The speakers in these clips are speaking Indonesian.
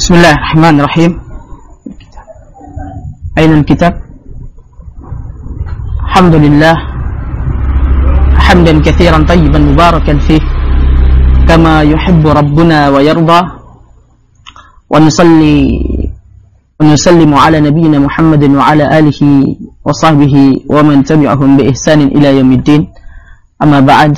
Bismillahirrahmanirrahim. Ainul kitab. Alhamdulillah hamdan katsiran tayyiban mubarakan fih kama yuhibbu rabbuna wa yarda. Wa nusalli wa nusallimu ala nabiyyina Muhammadin wa ala alihi wa sahbihi wa man tabi'ahum bi ihsanin ila yaumiddin. Amma ba'd.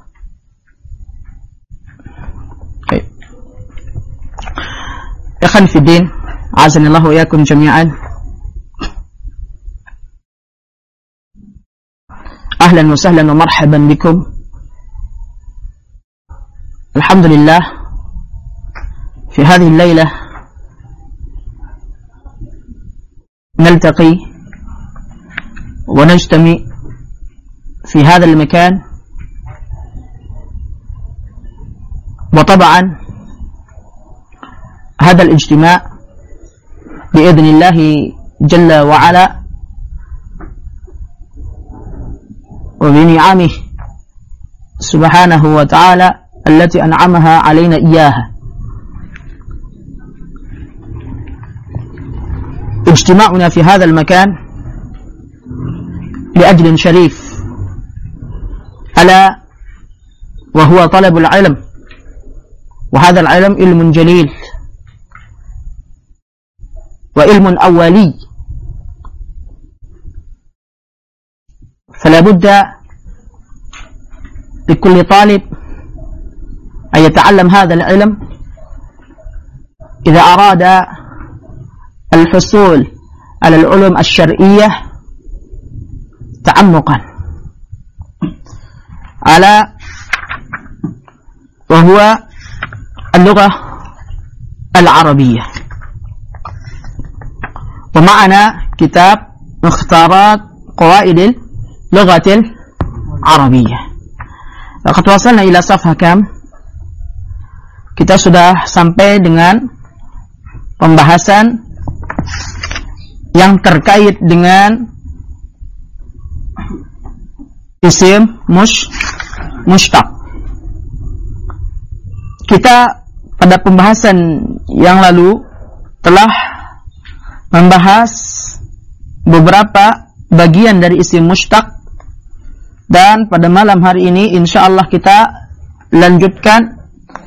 Ikhwan fi din, azanillahu wa iyyakum jami'an. Ahlan wa sahlan wa marhaban bikum. Alhamdulillah, fi hadhihi al-lailah naltaqi wa najtami fi hadha al-makan. Wa tab'an هذا الاجتماع بإذن الله جل وعلا وبنعمه سبحانه وتعالى التي أنعمها علينا إياها. اجتماعنا في هذا المكان لأجل شريف ألا وهو طلب العلم، وهذا العلم علم جليل وعلم أولي، فلا بد لكل طالب أن يتعلم هذا العلم إذا أراد الحصول على العلوم الشرعية تعمقا، على وهو اللغة العربية. ومعنا كتاب مختارات قواعد اللغة العربية. Laqad wasalna ila safha kam. Kita sudah sampai dengan pembahasan yang terkait dengan isim mushtaq. Kita pada pembahasan yang lalu telah membahas beberapa bagian dari isim mushtaq, dan pada malam hari ini insyaallah kita lanjutkan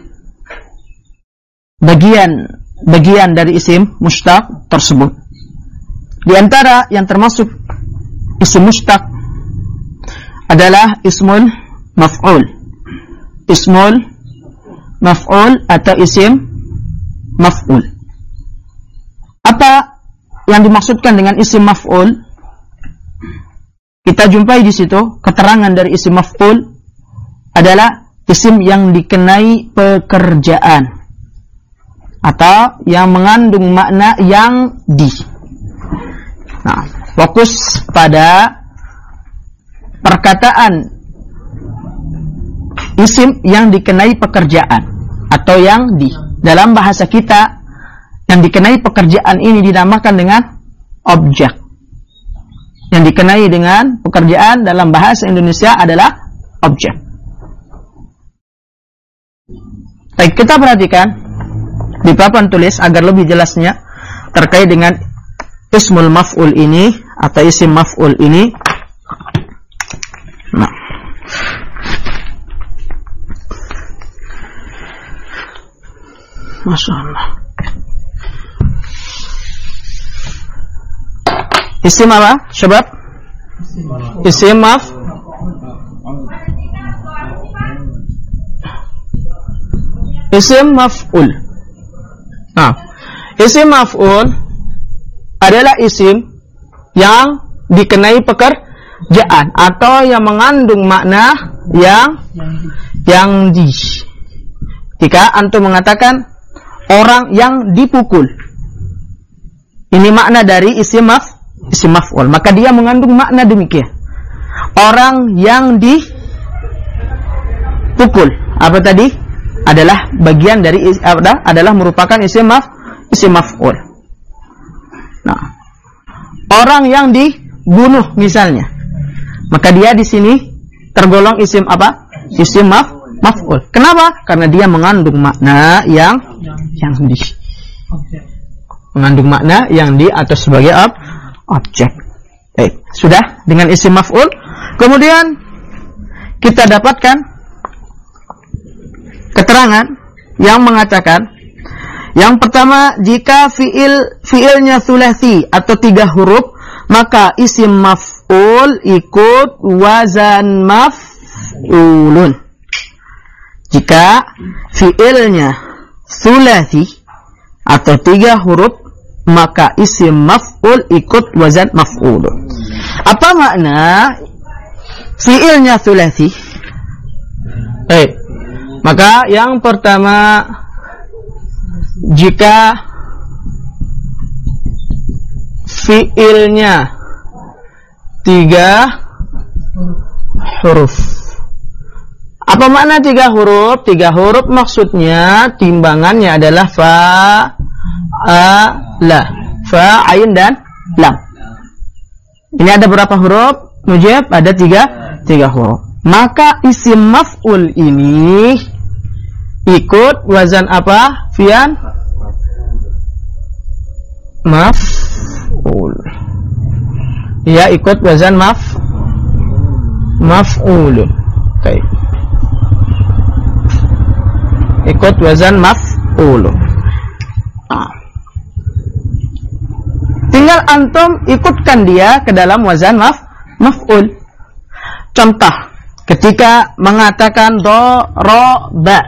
bagian dari isim mushtaq tersebut. Di antara yang termasuk isim mushtaq adalah ismul maf'ul. Ismul maf'ul atau isim maf'ul. Apa yang dimaksudkan dengan isim maf'ul? Kita jumpai di situ keterangan dari isim maf'ul adalah isim yang dikenai pekerjaan atau yang mengandung makna yang di. Nah, fokus pada perkataan isim yang dikenai pekerjaan atau yang di. Dalam bahasa kita, yang dikenai pekerjaan ini dinamakan dengan objek. Yang dikenai dengan pekerjaan dalam bahasa Indonesia adalah objek. Baik, kita perhatikan di papan tulis agar lebih jelasnya terkait dengan ismul maf'ul ini atau isim maf'ul ini. Nah, Masya Allah. Isim apa? Syabab? Isim isim maf'ul. Nah, isim maf'ul adalah isim yang dikenai pekerjaan atau yang mengandung makna yang di. Jika antum mengatakan orang yang dipukul, ini makna dari isim maf'ul, maka dia mengandung makna demikian. Orang yang dipukul, apa tadi? Adalah bagian dari adalah merupakan isim maf'ul. Nah, orang yang dibunuh misalnya, maka dia di sini tergolong isim apa? Isim maf'ul. Kenapa? Karena dia mengandung makna yang di. Mengandung makna yang di atas sebagai objek. Sudah dengan isim maf'ul. Kemudian kita dapatkan keterangan yang mengatakan, yang pertama, jika fiilnya tsulasi atau 3 huruf, maka isim maf'ul ikut wazan maf'ulun. Jika fiilnya tsulasi atau 3 huruf, maka isim maf'ul ikut wazan maf'ulun. Apa makna fiilnya tsulasi? Maka yang pertama, jika fiilnya 3 huruf. Apa makna 3 huruf? 3 huruf maksudnya timbangannya adalah la, fa, ain dan lam. Ini ada berapa huruf? Mujib ada 3 huruf. Maka isim maf'ul ini ikut wazan apa? Fian maf'ul. Ya, ikut wazan maf'ul. Baik. Ikut wazan maf'ul. Tinggal antum ikutkan dia ke dalam wazan maf'ul. Contoh, ketika mengatakan daraba.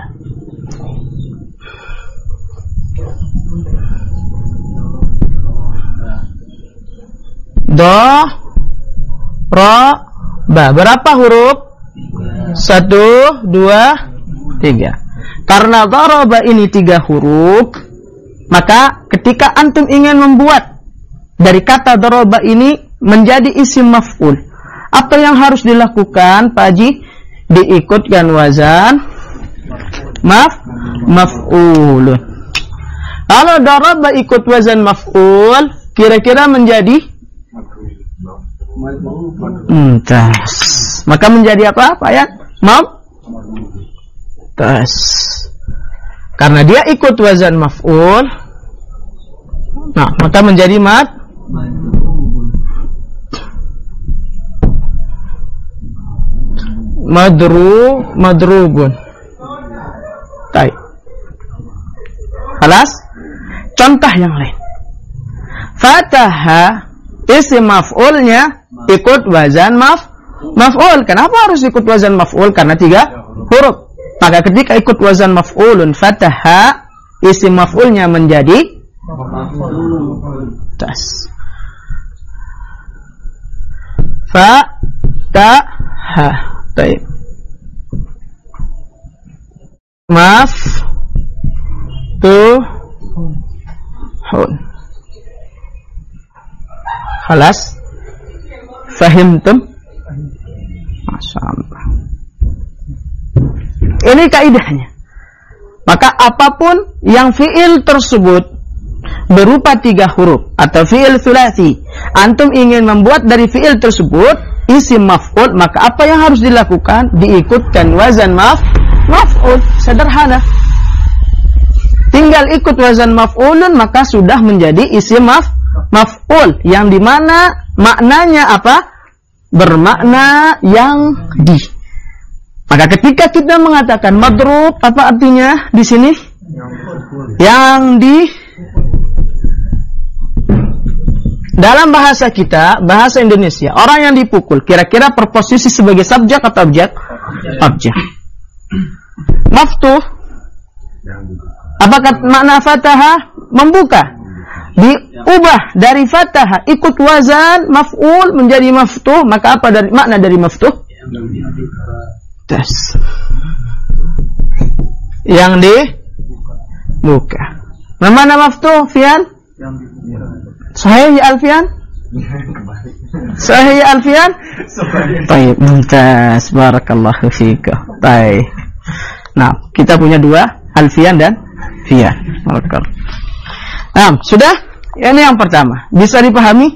Daraba. Berapa huruf? 1, 2, 3. Karena daraba ini 3 huruf, maka ketika antum ingin membuat dari kata daraba ini menjadi isim maf'ul, apa yang harus dilakukan, Pak Haji? Diikutkan wazan maf'ul. Kalau daraba ikut wazan maf'ul, kira-kira menjadi maka menjadi apa, Pak ya? Karena dia ikut wazan maf'ul, maka menjadi madrubun. Baik. Halas. Contoh yang lain. Fataha, isim maf'ulnya ikut wazan maf'ul. Kenapa harus ikut wazan maf'ul? Karena 3 huruf. Maka ketika ikut wazan maf'ulun fataha, isim maf'ulnya menjadi fataha. Baik. Maftuhun. Khalas? Fahimtum? Masyaallah. Ini kaidahnya. Maka apapun yang fiil tersebut berupa 3 huruf atau fiil tsulasi, antum ingin membuat dari fiil tersebut isim maf'ul, maka apa yang harus dilakukan? Diikutkan wazan maf'ul. Sederhana. Tinggal ikut wazan maf'ulun, maka sudah menjadi isim maf'ul, yang dimana maknanya apa? Bermakna yang di. Maka ketika kita mengatakan madrub, apa artinya di sini? Yang di. Dalam bahasa kita, bahasa Indonesia, orang yang dipukul kira-kira berposisi sebagai subjek atau objek? Objek. Maftuh. Apakah makna fataha? Membuka. Diubah dari fataha ikut wazan maf'ul menjadi maftuh, maka apa dari makna dari maftuh? Yang dibuka. Mana maftuh, Fian? Sahih ya Alfian? Sahih ya Alfian? Baik, mumtaz. Barakallahu fika. Baik. Nah, kita punya 2, Alfian dan Fian. Nah, sudah? Ini yang pertama. Bisa dipahami?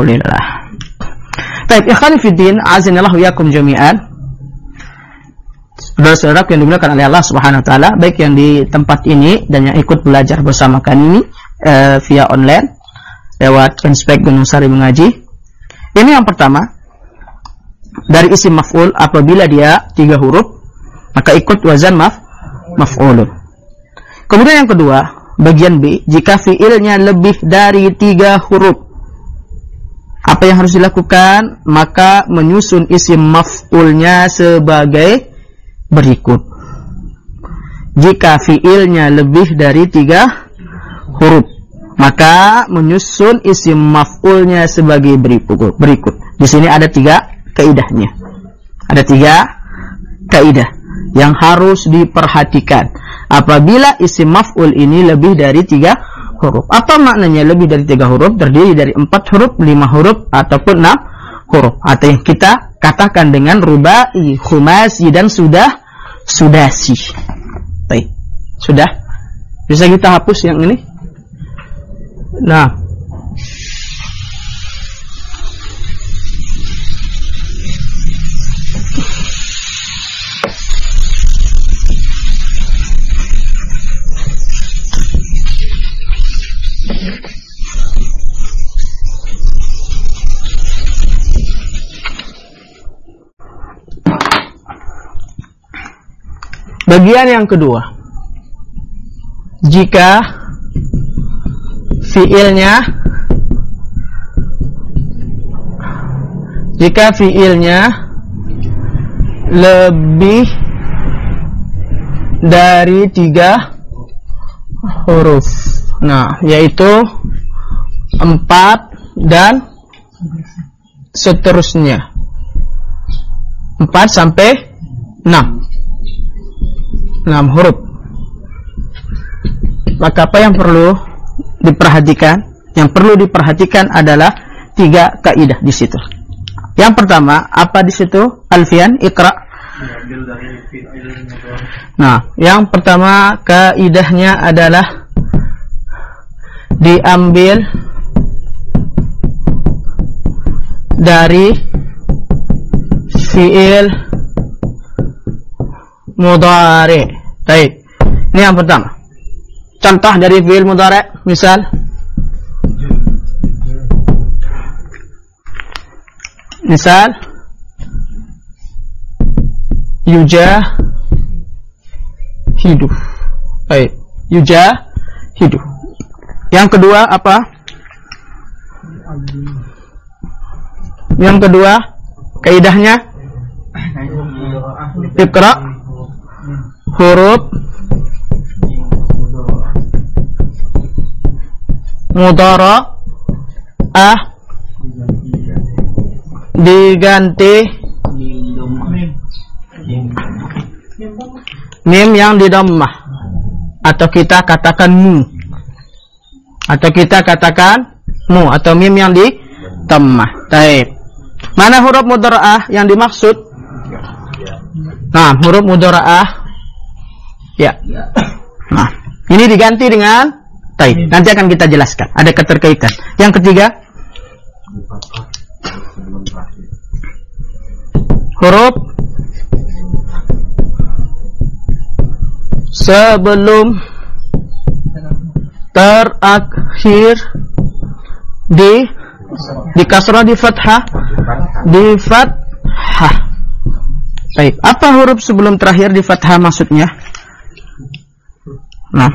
Alhamdulillah. Baik, ikhwan fiddin, azinallahu yakum jami'an. Saudara-saudara yang dimuliakan oleh Allah Subhanahu wa taala, baik yang di tempat ini dan yang ikut belajar bersama kami via online lewat Fanspage Gunung Sari Mengaji. Ini yang pertama, dari isim maf'ul apabila dia 3 huruf maka ikut wazan maf'ulun. Kemudian yang kedua, bagian B, jika fiilnya lebih dari 3 huruf, apa yang harus dilakukan? Maka menyusun isim maf'ulnya sebagai berikut. Jika fiilnya lebih dari 3 huruf, maka menyusun isim maf'ulnya sebagai berikut. Di sini ada 3 kaidahnya. Ada 3 kaidah yang harus diperhatikan apabila isim maf'ul ini lebih dari 3 huruf. Apa maknanya lebih dari 3 huruf? Terdiri dari 4 huruf, 5 huruf, ataupun 6 huruf. Atau yang kita katakan dengan rubai, khumasi, dan sudasi. Baik. Sudah? Bisa kita hapus yang ini? Nah. Bagian yang kedua, jika fiilnya lebih dari 3 huruf, nah yaitu 4 dan seterusnya, 4 sampai 6 huruf. Maka apa yang perlu diperhatikan? Yang perlu diperhatikan adalah 3 kaidah di situ. Yang pertama, apa di situ? Alfian, Iqra. Nah, yang pertama kaidahnya adalah diambil dari fiil mudhari'. Baik. Ini yang pertama. Contoh dari fiil mudhari', misal yujahidu. Baik, yujahidu. Yang kedua apa? Yang kedua kaidahnya Iqra, huruf mudhara'ah diganti mim yang di dhammah, atau kita katakan mu, atau mim yang di dhammah. Baik. Mana huruf mudhara'ah yang dimaksud? Nah, huruf mudhara'ah ya. Nah, ini diganti dengan taib. Nanti akan kita jelaskan. Ada keterkaitan. Yang ketiga, huruf sebelum terakhir di kasrah, di fathah. Baik, apa huruf sebelum terakhir di fathah maksudnya? Nah,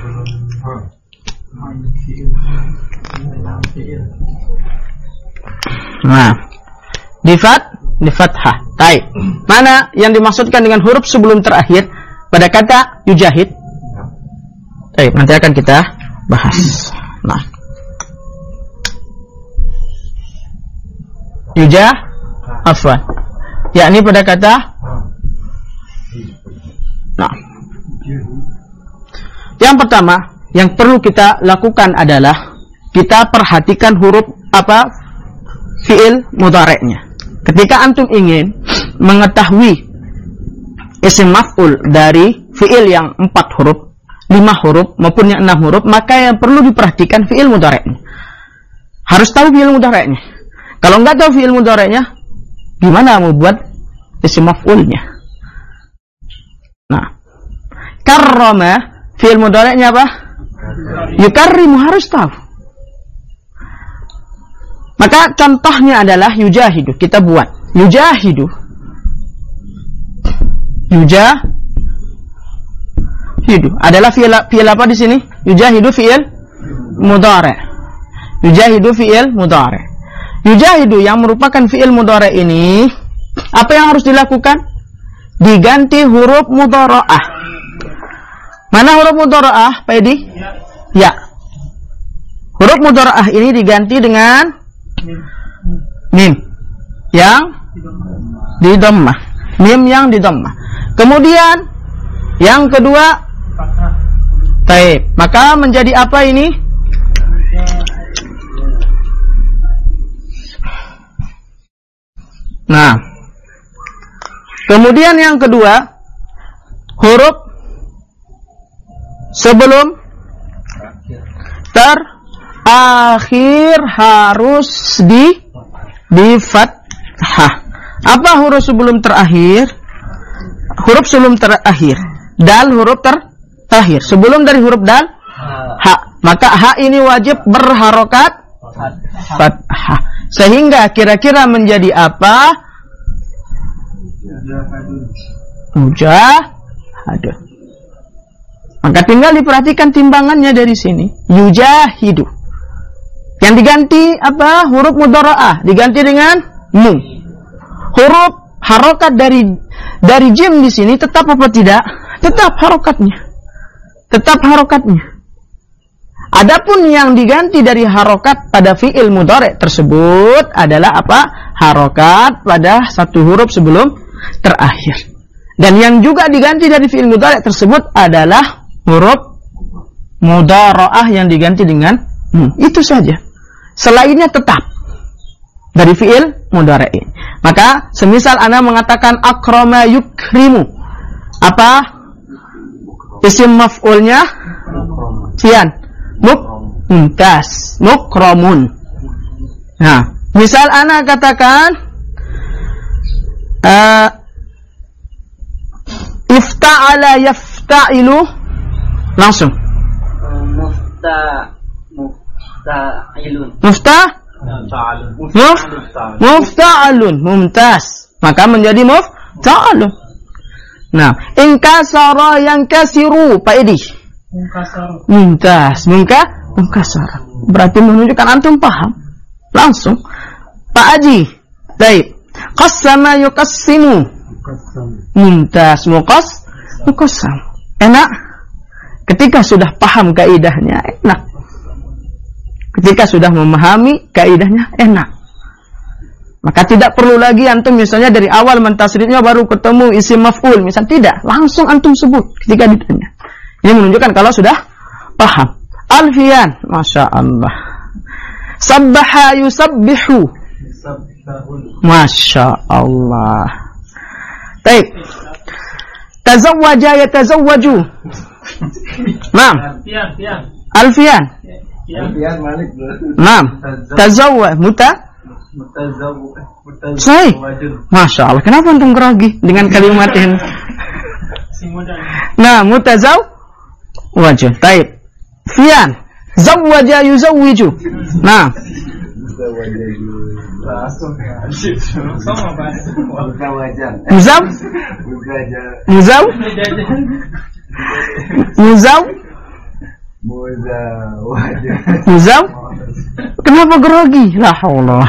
di fathah. Baik. Mana yang dimaksudkan dengan huruf sebelum terakhir pada kata yujahid? Baik, nanti akan kita bahas. Nah, afwan, yakni pada kata. Nah, yang pertama yang perlu kita lakukan adalah kita perhatikan huruf apa fiil mudhari'nya. Ketika antum ingin mengetahui isim maf'ul dari fiil yang 4 huruf, 5 huruf maupun yang 6 huruf, maka yang perlu diperhatikan fiil mudhari'nya. Harus tahu fiil mudhari'nya. Kalau enggak tahu fiil mudhari'nya, gimana mau buat isim maf'ulnya? Nah, karrama fi'il mudhari'nya apa? Yukarrimu, harus tahu. Maka contohnya adalah yujahidu. Kita buat yujahidu. Yujahidu adalah fi'il apa di sini? Yujahidu fi'il mudhari'. Yujahidu fi'il mudhari'. Yujahidu yang merupakan fi'il mudhari' ini, apa yang harus dilakukan? Diganti huruf mudhara'ah. Mana huruf mudhara'ah, Pak Edi? Ya. Huruf mudhara'ah ini diganti dengan mim yang di dhammah. Mim yang di dhammah. Kemudian yang kedua, taib. Maka menjadi apa ini? Nah, kemudian yang kedua, huruf sebelum terakhir harus di fathah. Apa huruf sebelum terakhir? Huruf sebelum terakhir. Dal huruf terakhir. Sebelum dari huruf dal, ha. Maka ha ini wajib berharokat fathah. Sehingga kira-kira menjadi apa? Mujahadun. Maka tinggal diperhatikan timbangannya dari sini. Yujahidu. Yang diganti apa? Huruf mudhara'ah. Diganti dengan mu. Huruf harokat dari jim di sini tetap apa tidak? Tetap harokatnya. Tetap harokatnya. Adapun yang diganti dari harokat pada fi'il mudhari' tersebut adalah apa? Harokat pada satu huruf sebelum terakhir. Dan yang juga diganti dari fi'il mudhari' tersebut adalah huruf mudhara'ah yang diganti dengan itu saja. Selainnya tetap dari fi'il mudhari'. Maka semisal ana mengatakan akrama yukrimu, apa isim maf'ulnya? Fian. Mumtaz, mukramun. Nah, misal ana katakan ifta'ala yafta'ilu, langsung mufta'alun, mumtaz. Maka menjadi mufta'alun. Nah, inkasara yankasiru, Pak Edi. Mumtaz, mungkasar. Berarti menunjukkan antum paham. Langsung. Pak Haji. Baik. Qassama yuqassimu. Mumtaz, muqassam. Enak. Ketika sudah paham kaidahnya, enak. Ketika sudah memahami kaidahnya, enak. Maka tidak perlu lagi antum misalnya dari awal mentasridnya baru ketemu isim maf'ul. Misal tidak, langsung antum sebut ketika ditanya. Ini menunjukkan kalau sudah paham. Alfian, Masya Allah. Sabbaha yusabbihu. Masya Allah. Baik. Tazawwaja yatazawwaju. Naam. Alfian. Naam. Tazawwaj Sahih. Masya Allah. Kenapa antum grogi dengan kalimat ini? Nah, mutazawwajun. Baik. Fian. Zawwaja yuzawwiju. Nah. Muzaw. Kenapa grogi? La haula.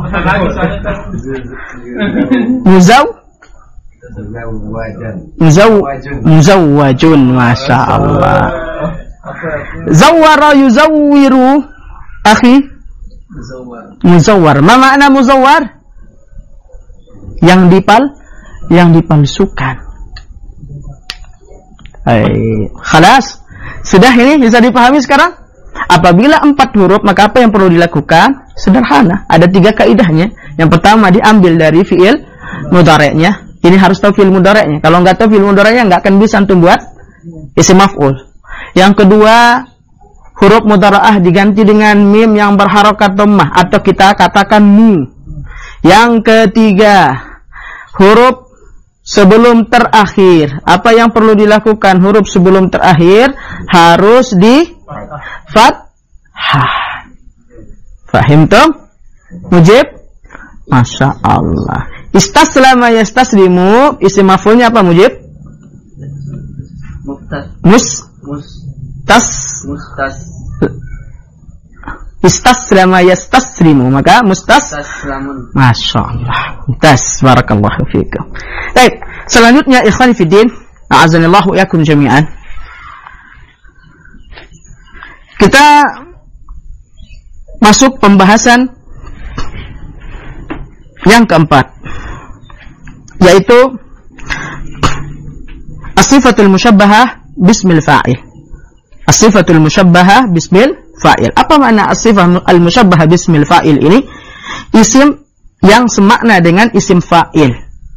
Muzawwajun. Masya Allah. Zawwara yuzawwiru. Akhi, muzawwar. Ma makna muzawwar? Yang dipalsukan. Khalas. Sudah, ini bisa dipahami sekarang? Apabila 4 huruf, maka apa yang perlu dilakukan? Sederhana. Ada 3 kaidahnya. Yang pertama diambil dari fi'il mudhari'nya. Ini harus tahu fi'il mudhari'nya. Kalau nggak tahu fi'il mudhari'nya, nggak akan bisa antum buat isim maf'ul. Yang kedua, huruf mudhara'ah diganti dengan mim yang berharokat dhammah atau kita katakan mu. Yang ketiga, huruf sebelum terakhir. Apa yang perlu dilakukan? Huruf sebelum terakhir harus di fathah. Fahimtum? Mujib? Masya Allah. Istaslama yastaslimu, isim maf'ulnya apa Mujib? Istaslama yastaslimu, maka mustaslamun. Masya Allah. Barakallahu fiikum. Baik, selanjutnya ikhwan fiddin, a'azanillahu iyakum jami'an. Kita masuk pembahasan yang keempat, yaitu as-sifatul musyabbahah bismil fa'il. As-sifatul musyabbahah bismil fa'il. Apa makna as-sifah al-musyabbahah bismil fa'il ini? Isim yang semakna dengan isim fa'il.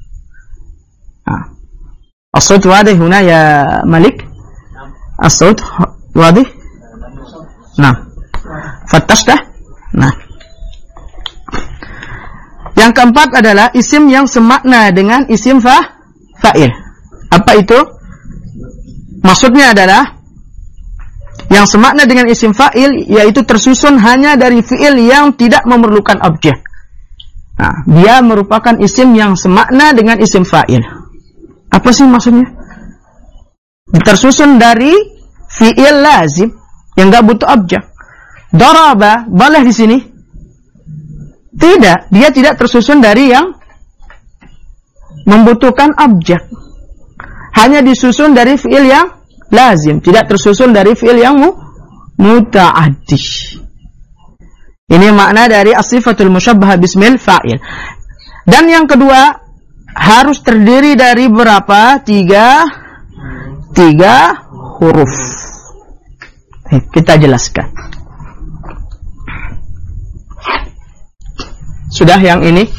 As-saut wadih huna ya Malik? As-saut wadih? Nah. Fattashkah? Nah. Yang keempat adalah isim yang semakna dengan isim fa'il. Apa itu? Maksudnya adalah yang semakna dengan isim fa'il, yaitu tersusun hanya dari fi'il yang tidak memerlukan objek. Nah, dia merupakan isim yang semakna dengan isim fa'il. Apa sih maksudnya? Tersusun dari fi'il lazim yang enggak butuh objek. Daraba, boleh di sini? Tidak, dia tidak tersusun dari yang membutuhkan objek. Hanya disusun dari fi'il yang lazim, tidak tersusun dari fi'il yang muta'addi. Ini makna dari as-sifatul musyabbahah bismil fa'il. Dan yang kedua, harus terdiri dari berapa? Tiga huruf. Kita jelaskan. Sudah yang ini?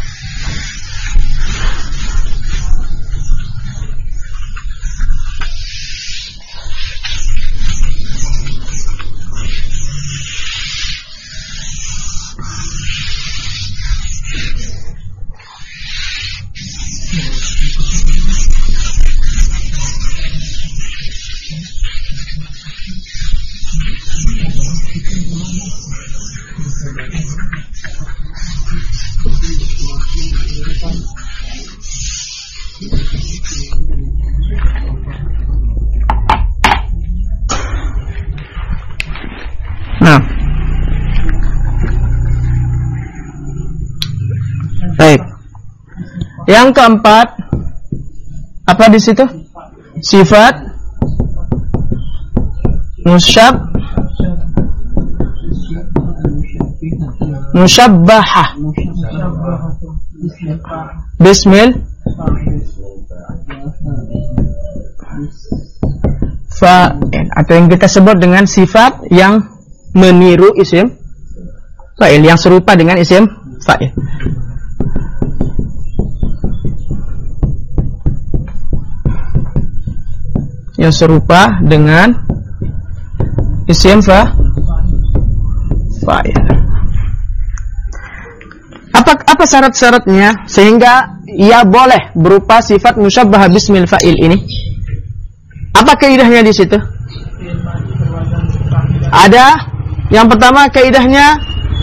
Nah, baik. Yang keempat, apa di situ? Sifat musyabbahah bismil fa'il, atau yang kita sebut dengan sifat yang meniru isim fa'il, yang serupa dengan isim fa'il. Yang serupa dengan isim fa'il. Apa syarat-syaratnya sehingga ia boleh berupa sifat musyabbahah bismil fa'il ini? Apa kaidahnya di situ? Ada. Yang pertama kaidahnya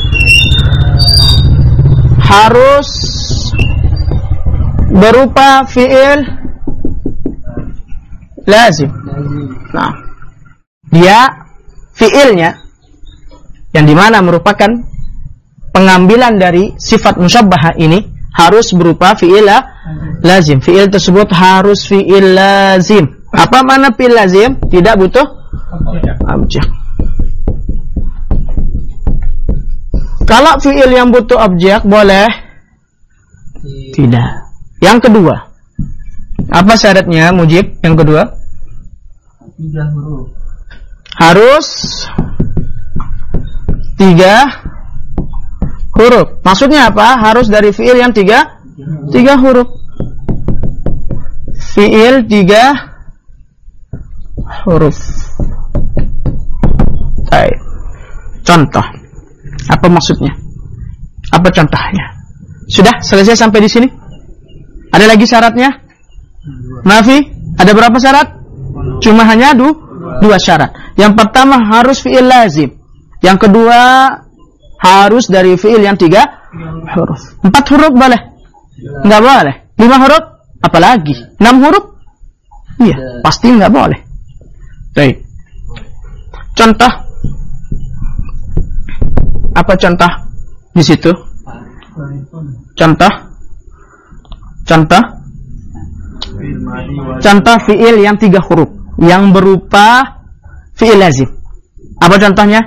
harus berupa fi'il lazim. Nah, dia fi'ilnya yang dimana merupakan pengambilan dari sifat musyabbahah ini harus berupa fi'il lazim. Fi'il tersebut harus fi'il lazim. Apa makna fi'il lazim? Tidak butuh objek. Kalau fi'il yang butuh objek boleh? Tidak. Yang kedua, apa syaratnya Mujib? Yang kedua, 3 huruf. Harus 3 huruf. Maksudnya apa? Harus dari fi'il yang 3 huruf. Fi'il 3 huruf. Baik. Contoh. Apa maksudnya? Apa contohnya? Sudah selesai sampai di sini? Ada lagi syaratnya? Nafi ada berapa syarat? Cuma hanya dua syarat. Yang pertama harus fi'il lazim. Yang kedua harus dari fi'il yang 3 huruf. 4 huruf boleh? Enggak boleh. 5 huruf? Apalagi 6 huruf? Iya, pasti enggak boleh. Baik. Contoh. Apa contoh di situ? Contoh fi'il yang 3 huruf yang berupa fi'il lazim. Apa contohnya?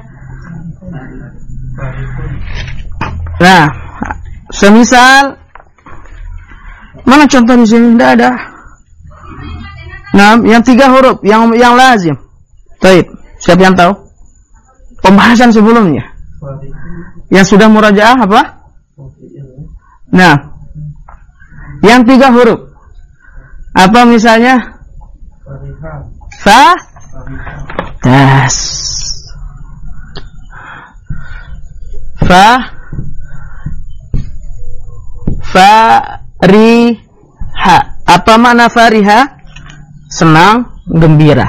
Nah, semisal mana contoh di sini? Tidak ada. Nah, yang 3 huruf yang lazim. Baik, siapa yang tahu? Pembahasan sebelumnya yang sudah murajaah apa? Nah, yang 3 huruf apa misalnya? Das. Fariha. Apa makna fariha? Senang, gembira.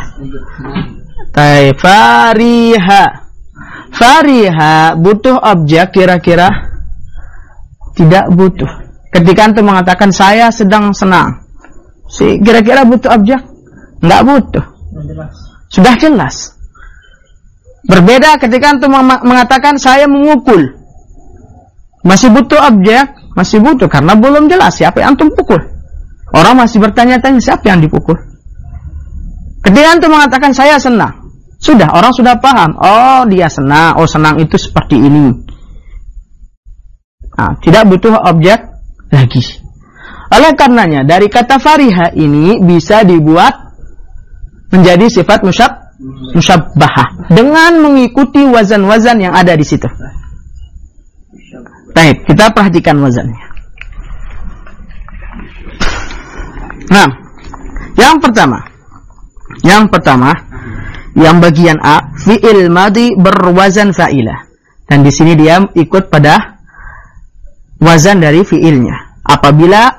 Fariha butuh objek kira-kira? Tidak butuh. Ketika antum mengatakan saya sedang senang, kira-kira butuh objek? Enggak butuh. Sudah jelas. Berbeda ketika antum mengatakan saya memukul. Masih butuh objek? Masih butuh karena belum jelas siapa yang antum pukul. Orang masih bertanya-tanya siapa yang dipukul. Ketika antum mengatakan saya senang, sudah orang sudah paham. Oh, dia senang. Oh, senang itu seperti ini. Nah, tidak butuh objek lagi. Oleh karenanya dari kata fariha ini bisa dibuat menjadi sifat musyabbahah dengan mengikuti wazan-wazan yang ada di situ. Baik, kita perhatikan wazannya. Nah, yang pertama, yang bagian A, fi'il madi berwazan fa'ilah. Dan di sini dia ikut pada wazan dari fi'ilnya. Apabila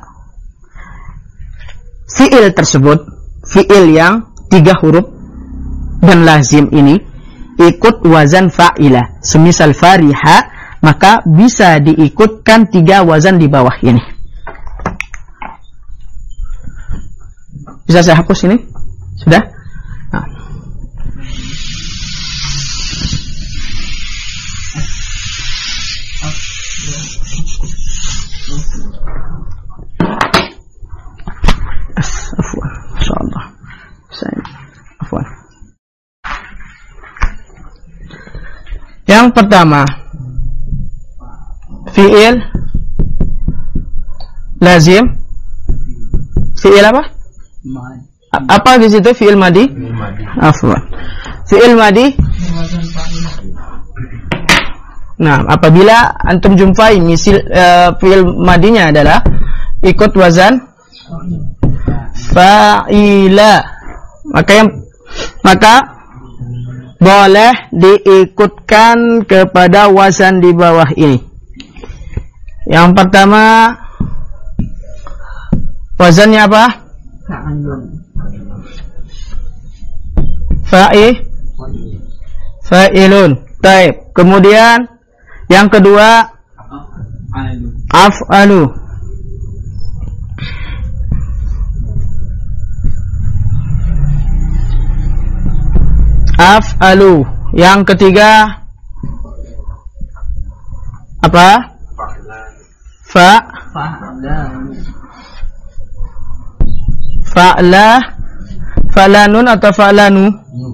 fi'il tersebut, fi'il yang 3 huruf dan lazim ini ikut wazan fa'ilah, semisal fariha, maka bisa diikutkan 3 wazan di bawah ini. Bisa saya hapus ini? Sudah? Nah. Afwan, insyaallah. Afwan. Yang pertama, fi'il lazim. Fi'il apa? Apa di situ fi'il madi? Afwan. Fi'il madi. Nah, apabila antum jumpai fi'il madinya adalah ikut wazan fa'ila, maka boleh diikutkan kepada wazan di bawah ini. Yang pertama, wazannya apa? Fa'ilun. Baik. Kemudian yang kedua, af'alu. Af'alu. Yang ketiga apa? Fa'lanun atau fa'lanu?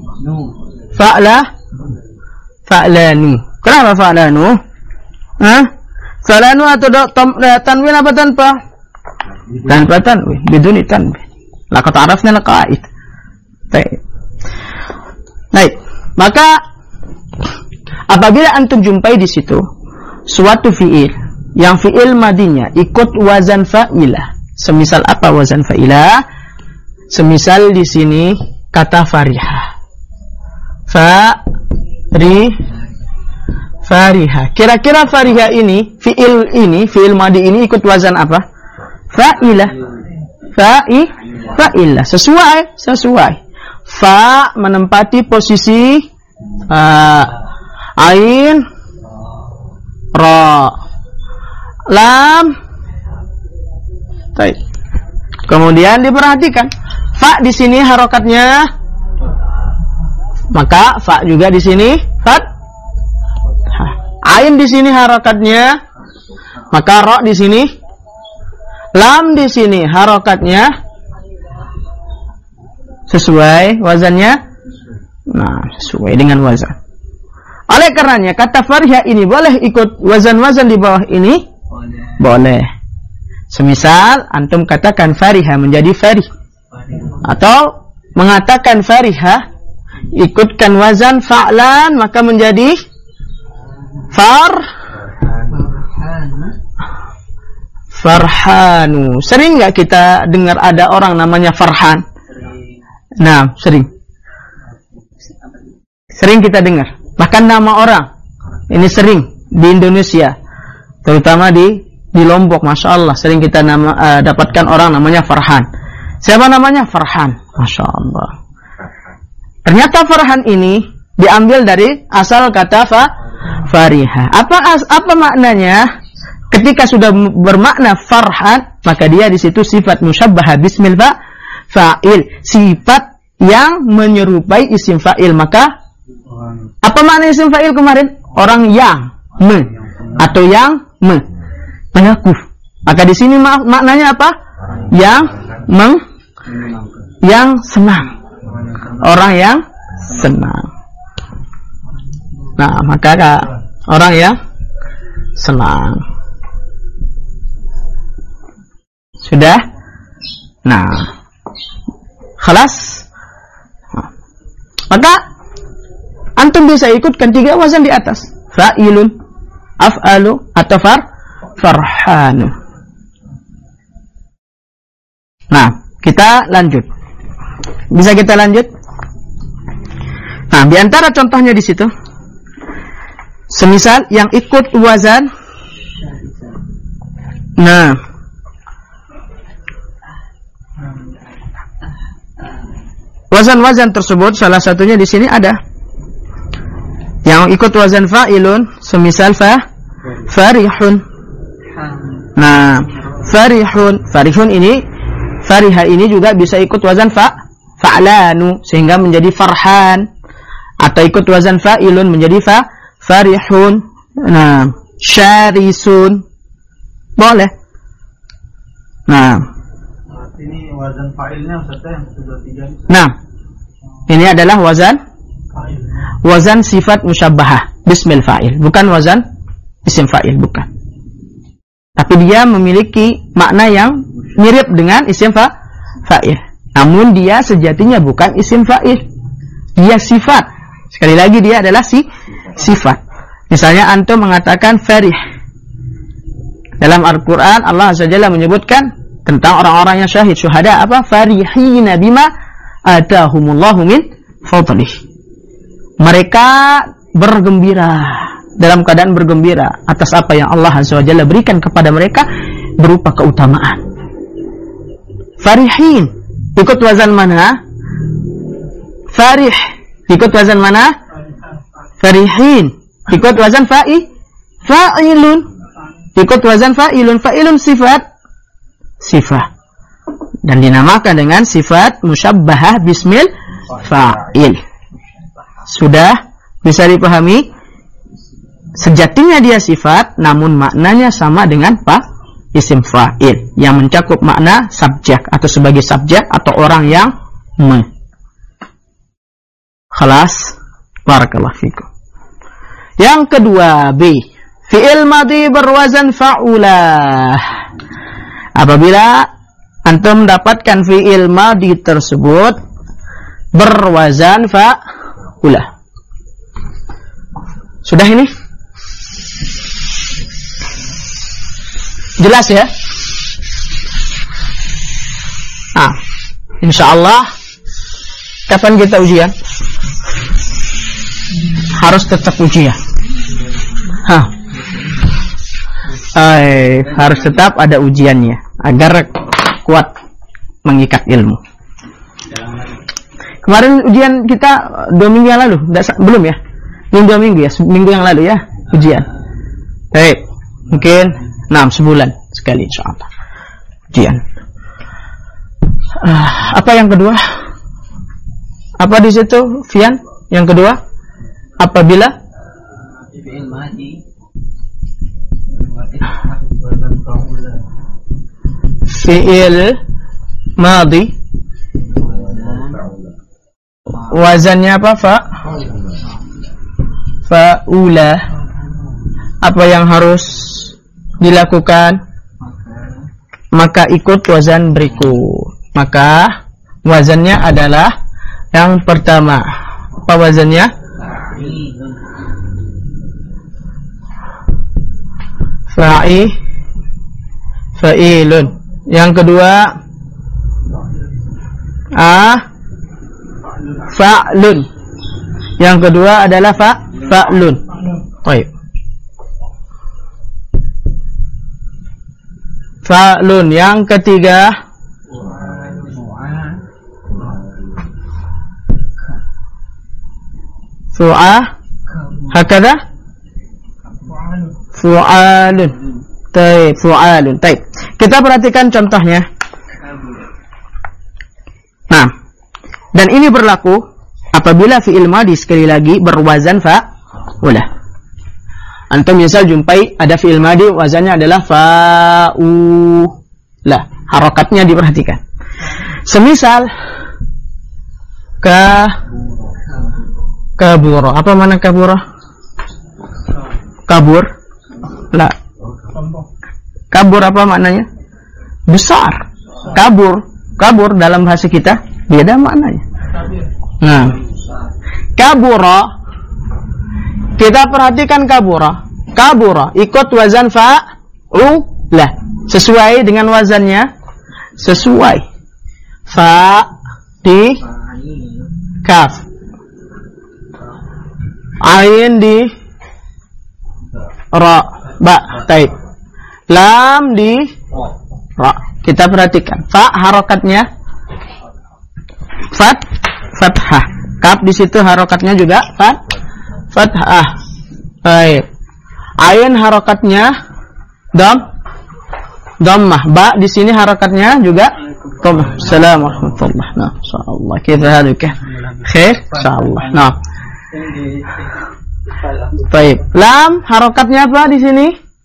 Fa'lanu. Kenapa fa'lanu? Fa'lanu atau tanwin apa tanpa? Tanpa tanwin, biduni tanwin. Laqad arafna al-qaid. Baik. Maka apabila antum jumpai di situ suatu fi'il yang fi'il madinya ikut wazan fa'ilah. Semisal apa wazan fa'ilah? Semisal di sini kata fariha. Fariha. Kira-kira fariha ini, fi'il madi ini ikut wazan apa? Fa'ilah. fa'ilah. Sesuai. Fa menempati posisi ain, ra, lam. Baik. Kemudian diperhatikan, fa di sini harokatnya, maka fa juga di sini ain di sini harokatnya, maka ra di sini, lam di sini harokatnya sesuai wazannya. Nah, sesuai dengan wazan. Oleh karenanya kata farihah ini boleh ikut wazan-wazan di bawah ini? Boleh. Semisal antum katakan farihah menjadi farih, atau mengatakan farihah ikutkan wazan fa'lan maka menjadi farhanu. Sering nggak kita dengar ada orang namanya Farhan? Nah, sering kita dengar. Bahkan nama orang ini sering di Indonesia, terutama di Lombok, masya Allah, sering kita dapatkan orang namanya Farhan. Siapa namanya? Farhan, masya Allah. Ternyata Farhan ini diambil dari asal kata farihah. Apa maknanya? Ketika sudah bermakna farhan, maka dia di situ sifat musyabbahah bismil fa'il, sifat yang menyerupai isim fa'il. Maka apa makna isim fa'il kemarin? Orang yang atau yang mengaku. Maka di sini maknanya apa? Yang senang. Orang yang senang. Nah, maka orang yang senang. Sudah? Nah, khalas. Maka antum bisa ikutkan 3 wazan di atas. Fa'ilun, af'alu, atau farhanu. Nah, kita lanjut. Bisa kita lanjut? Nah, di antara contohnya di situ, semisal yang ikut wazan, nah, wazan-wazan tersebut salah satunya di sini ada yang ikut wazan fa'ilun, semisal farihun. Nah, farihun ini, farihah ini juga bisa ikut wazan fa'lanu sehingga menjadi farhan, atau ikut wazan fa'ilun menjadi farihun. Nah, syarisun boleh. Nah, ini wazan fa'ilnya yang sudah 3. Nah, ini adalah wazan sifat musyabbahah bismil fa'il, bukan wazan isim fa'il, bukan. Tapi dia memiliki makna yang mirip dengan isim fa'il. Namun dia sejatinya bukan isim fa'il. Dia sifat. Sekali lagi dia adalah sifat. Misalnya antum mengatakan farih. Dalam Al-Qur'an Allah Azza wa Jalla menyebutkan tentang orang-orang yang syahid, syuhada, apa? Farihina bima atahumullahu min fadlih. Mereka bergembira, dalam keadaan bergembira atas apa yang Allah Azza wa Jalla berikan kepada mereka berupa keutamaan. Farihin ikut wazan mana? Farih ikut wazan mana? Farihin ikut wazan fa'ilun ikut wazan fa'ilun. Fa'ilun sifat dan dinamakan dengan sifat musyabbahah bismil fa'il. Sudah bisa dipahami? Sejatinya dia sifat, namun maknanya sama dengan isim fa'il yang mencakup makna subjek atau sebagai subjek atau orang yang Khalas, barakallahu fikum. Yang kedua, B, fi'il madhi berwazan fa'ulah. Apabila antum mendapatkan fi'il madhi tersebut berwazan fa'ulah. Sudah ini? Jelas ya? Nah, insyaallah kapan kita ujian? Harus tetap ujian. Harus tetap ada ujiannya agar kuat mengikat ilmu. Kemarin ujian kita 2 minggu yang lalu, belum ya? Belum 2 minggu ya, minggu yang lalu ya ujian. Baik, mungkin 6 sebulan sekali insyaallah ujian. Apa yang kedua? Apa di situ, Fian? Yang kedua, apabila fi'il madi fi'il madi wazannya apa? Fa'ula. Apa yang harus dilakukan? Maka ikut wazan berikut. Maka wazannya adalah yang pertama. Apa wazannya? Fa'ilun. Yang kedua fa'lun. Yang kedua adalah fa'lun. Baik. Fa'lun. Yang ketiga hakada fu'alun. Baik, fu'alun. Baik. Kita perhatikan contohnya. Nah, dan ini berlaku apabila fi'il madi sekali lagi berwazan fa'ula. Antum misal jumpai ada fi'il madi wazannya adalah fa'ula. Harokatnya diperhatikan. Semisal kabura. Apa mana kabura? Kabur? La. Kabur apa maknanya? Besar. Kabur dalam bahasa kita beda maknanya. Nah, kabura, kita perhatikan kabura ikut wazan fa'ula, sesuai dengan wazannya, sesuai fa di kaf, ain di ra, ba, taib, lam di ra. Kita perhatikan fa harokatnya fathah, kaf di situ harokatnya juga fathah. Baik. Ain harokatnya dhammah, ba di sini harokatnya juga dhammah. Assalamualaikum warahmatullahi wabarakatuh. Nah, insyaallah kita haluka khair insyaallah. Nah. Baik. Lam harokatnya apa di sini?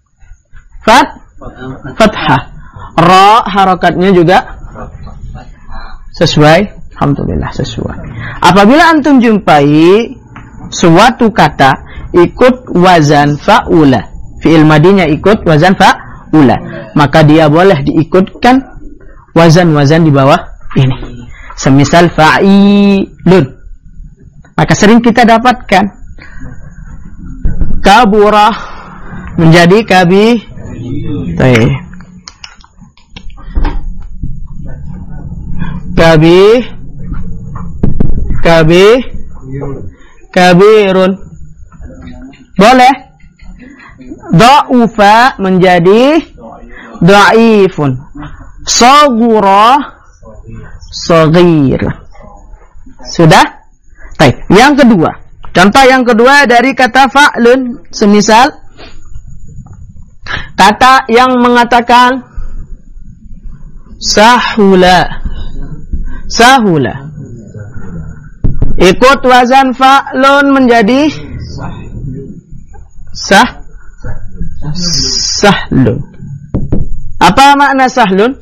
Fathah. Ra harokatnya juga sesuai. Alhamdulillah sesuai. Apabila antum jumpai suatu kata ikut wazan fa'ula, fi'il madinya ikut wazan fa'ula, maka dia boleh diikutkan wazan-wazan di bawah ini. Semisal fa'ilun, maka sering kita dapatkan kabura menjadi kabirun. Boleh. Dha'ufa menjadi dha'ifun. Saghura saghir. Sudah? Baik. Yang kedua, contoh yang kedua dari kata fa'lun, semisal kata yang mengatakan sahula ikut wazan fa'lun menjadi sahlun. Apa makna sahlun?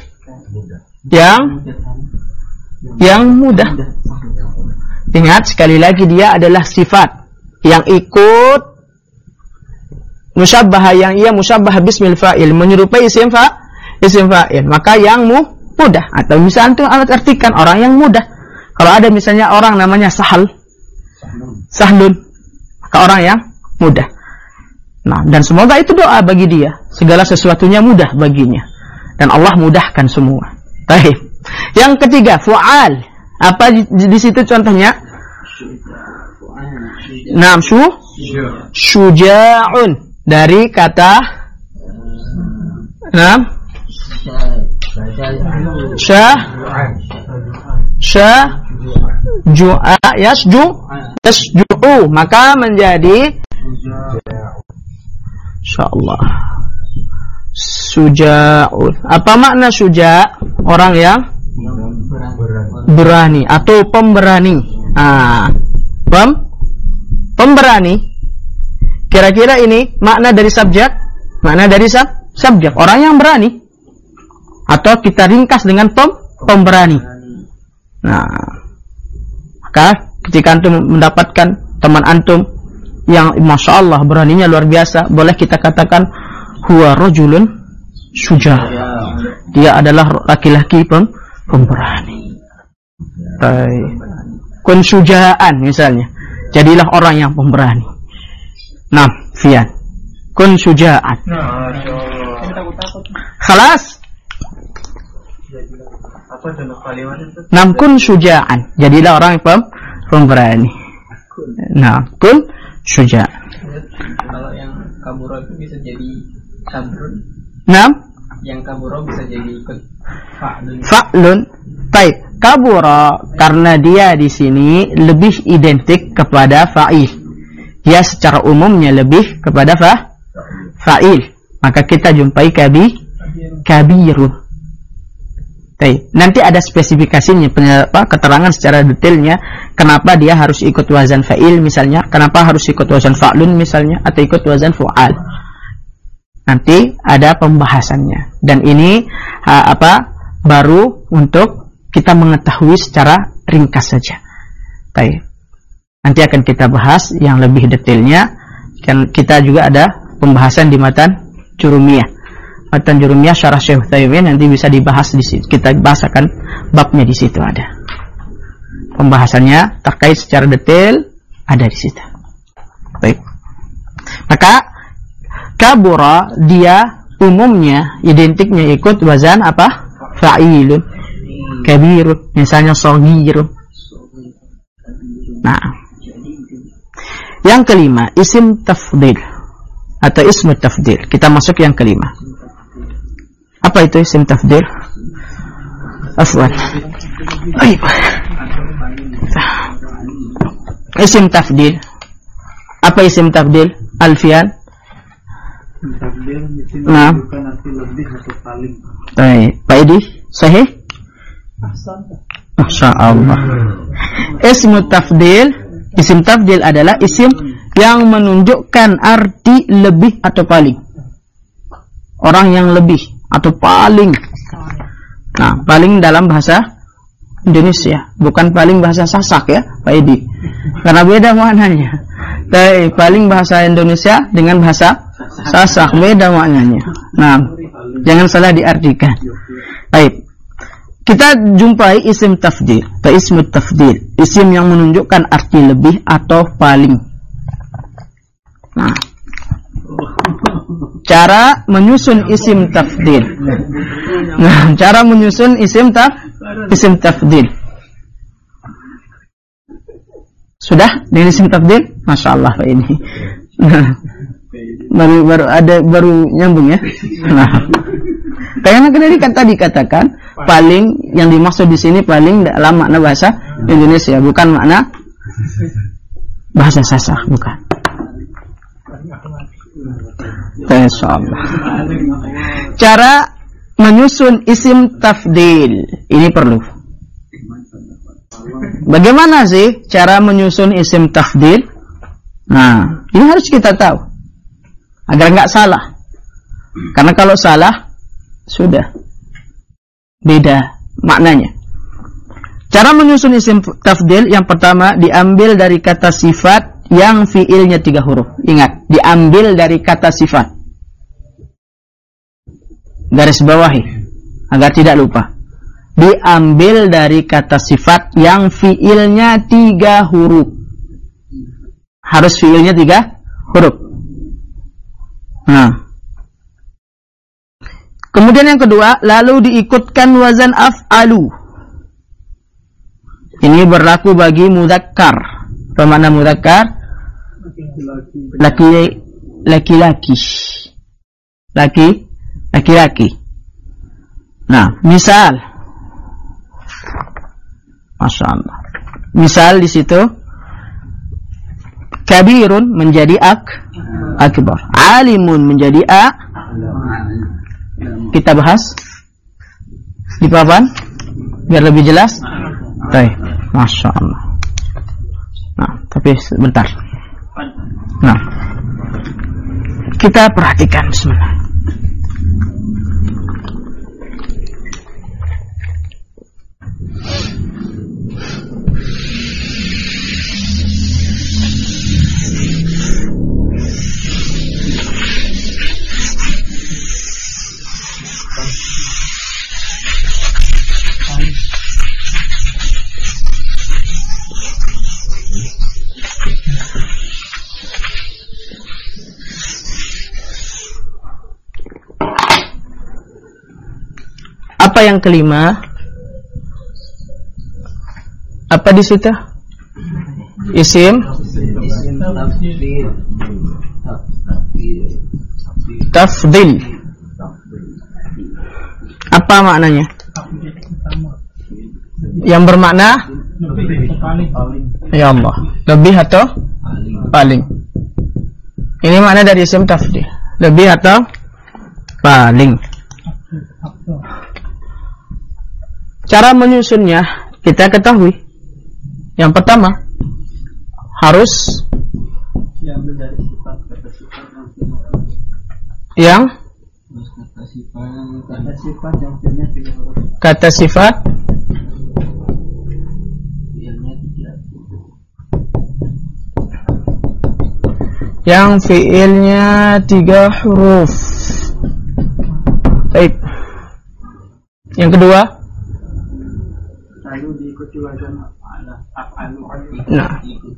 Yang mudah. Ingat sekali lagi, dia adalah sifat yang ikut musyabbah, yang ia musyabbah bismil fa'il, menyerupai isim fa'il, maka yang mudah. Atau bisa antum artikan orang yang mudah. Kalau ada misalnya orang namanya sahlun, maka orang yang mudah. Nah, dan semoga itu doa bagi dia, segala sesuatunya mudah baginya, dan Allah mudahkan semua. Baik. Yang ketiga, fu'al. Apa di situ contohnya? Naam, syuja'un, dari kata yasju'u, maka menjadi insyaallah suja'un. Apa makna suja'? Orang yang berani atau pemberani. Pemberani. Kira-kira ini makna dari subjek. Makna dari subjek, orang yang berani. Atau kita ringkas dengan pemberani. Nah, maka ketika antum mendapatkan teman antum yang masya Allah beraninya luar biasa, boleh kita katakan huwa rajulun syuja'. Dia adalah laki-laki pemberani. Kun syuja'an misalnya, jadilah orang yang pemberani. Nah, Fian, kun syuja'an. Khalas. Nam kun syuja'an, jadilah orang yang pemberani. Nah, kun syuja'an. Kalau yang kaburo itu bisa jadi sabrun. Nam? Yang kaburo bisa jadi ikut fa'lun. Fa'lun. Baik, kaburo karena dia di sini lebih identik kepada fa'il. Dia secara umumnya lebih kepada fa'il. Maka kita jumpai kabirun. Nanti ada spesifikasinya, keterangan secara detailnya kenapa dia harus ikut wazan fa'il misalnya, kenapa harus ikut wazan fa'lun misalnya, atau ikut wazan fu'al. Nanti ada pembahasannya. Dan ini baru untuk kita mengetahui secara ringkas saja. Nanti akan kita bahas yang lebih detailnya. Dan kita juga ada pembahasan di matan Jurumiyah. Matan Jurumiyah syarah Syekh Utsaimin nanti bisa dibahas di situ. Kita bahasakan babnya di situ ada. Pembahasannya terkait secara detail ada di situ. Baik. Maka kabura dia umumnya identiknya ikut wazan apa? Fa'ilun. Kabirun, misalnya shaghirun. Nah. Yang kelima, isim tafdil atau ismu tafdil. Kita masuk yang kelima. Apa itu isim tafdil? Afwan. Isim tafdil. Apa isim tafdil? Alfian. Nah. Pak Edi, sahih? Masya Allah. Ismu tafdil. Isim tafdil adalah isim yang menunjukkan arti lebih atau paling. Orang yang lebih atau paling. Nah, paling dalam bahasa Indonesia, bukan paling bahasa Sasak ya, Pak Edi. Karena beda maknanya. Tapi paling bahasa Indonesia dengan bahasa Sasak beda maknanya. Nah, jangan salah diartikan. Baik. Kita jumpai isim tafdil, atau ismu tafdil, isim yang menunjukkan arti lebih atau paling. Nah, cara menyusun isim tafdil. Nah, cara menyusun isim tafdil. Sudah dengan isim tafdil? Masya Allah Pak ini. baru nyambung ya. Nah, karena tadi katakan paling yang dimaksud di sini paling dalam makna bahasa Indonesia, bukan makna bahasa Sasak, bukan. Insyaallah. Cara menyusun isim tafdil ini perlu. Bagaimana sih cara menyusun isim tafdil? Nah, ini harus kita tahu agar nggak salah. Karena kalau salah sudah beda maknanya. Cara menyusun isim tafdil yang pertama diambil dari kata sifat yang fiilnya 3 huruf. Ingat, diambil dari kata sifat. Garis bawahi agar tidak lupa. Diambil dari kata sifat yang fiilnya 3 huruf. Harus fiilnya 3 huruf. Nah. Kemudian yang kedua, lalu diikutkan wazan af'alu. Ini berlaku bagi mudzakkar. Apa makna mudzakkar? Laki-laki. Nah, misal, Masya Allah. Misal di situ kabirun menjadi akbar, alimun menjadi Kita bahas di papan biar lebih jelas. Baik, Masya Allah. Nah, tapi sebentar. Nah, kita perhatikan bismillah. Apa yang kelima? Apa di situ? Isim tafdil. Apa maknanya? Yang bermakna ya Allah, lebih atau paling. Ini makna dari isim tafdil, lebih atau paling. Cara menyusunnya kita ketahui. Yang pertama harus yang kata sifat yang fiilnya 3 huruf. Baik. Yang kedua, nah,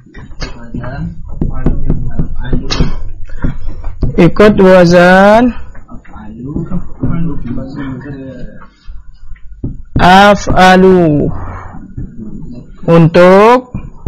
ikut wazan af'alu untuk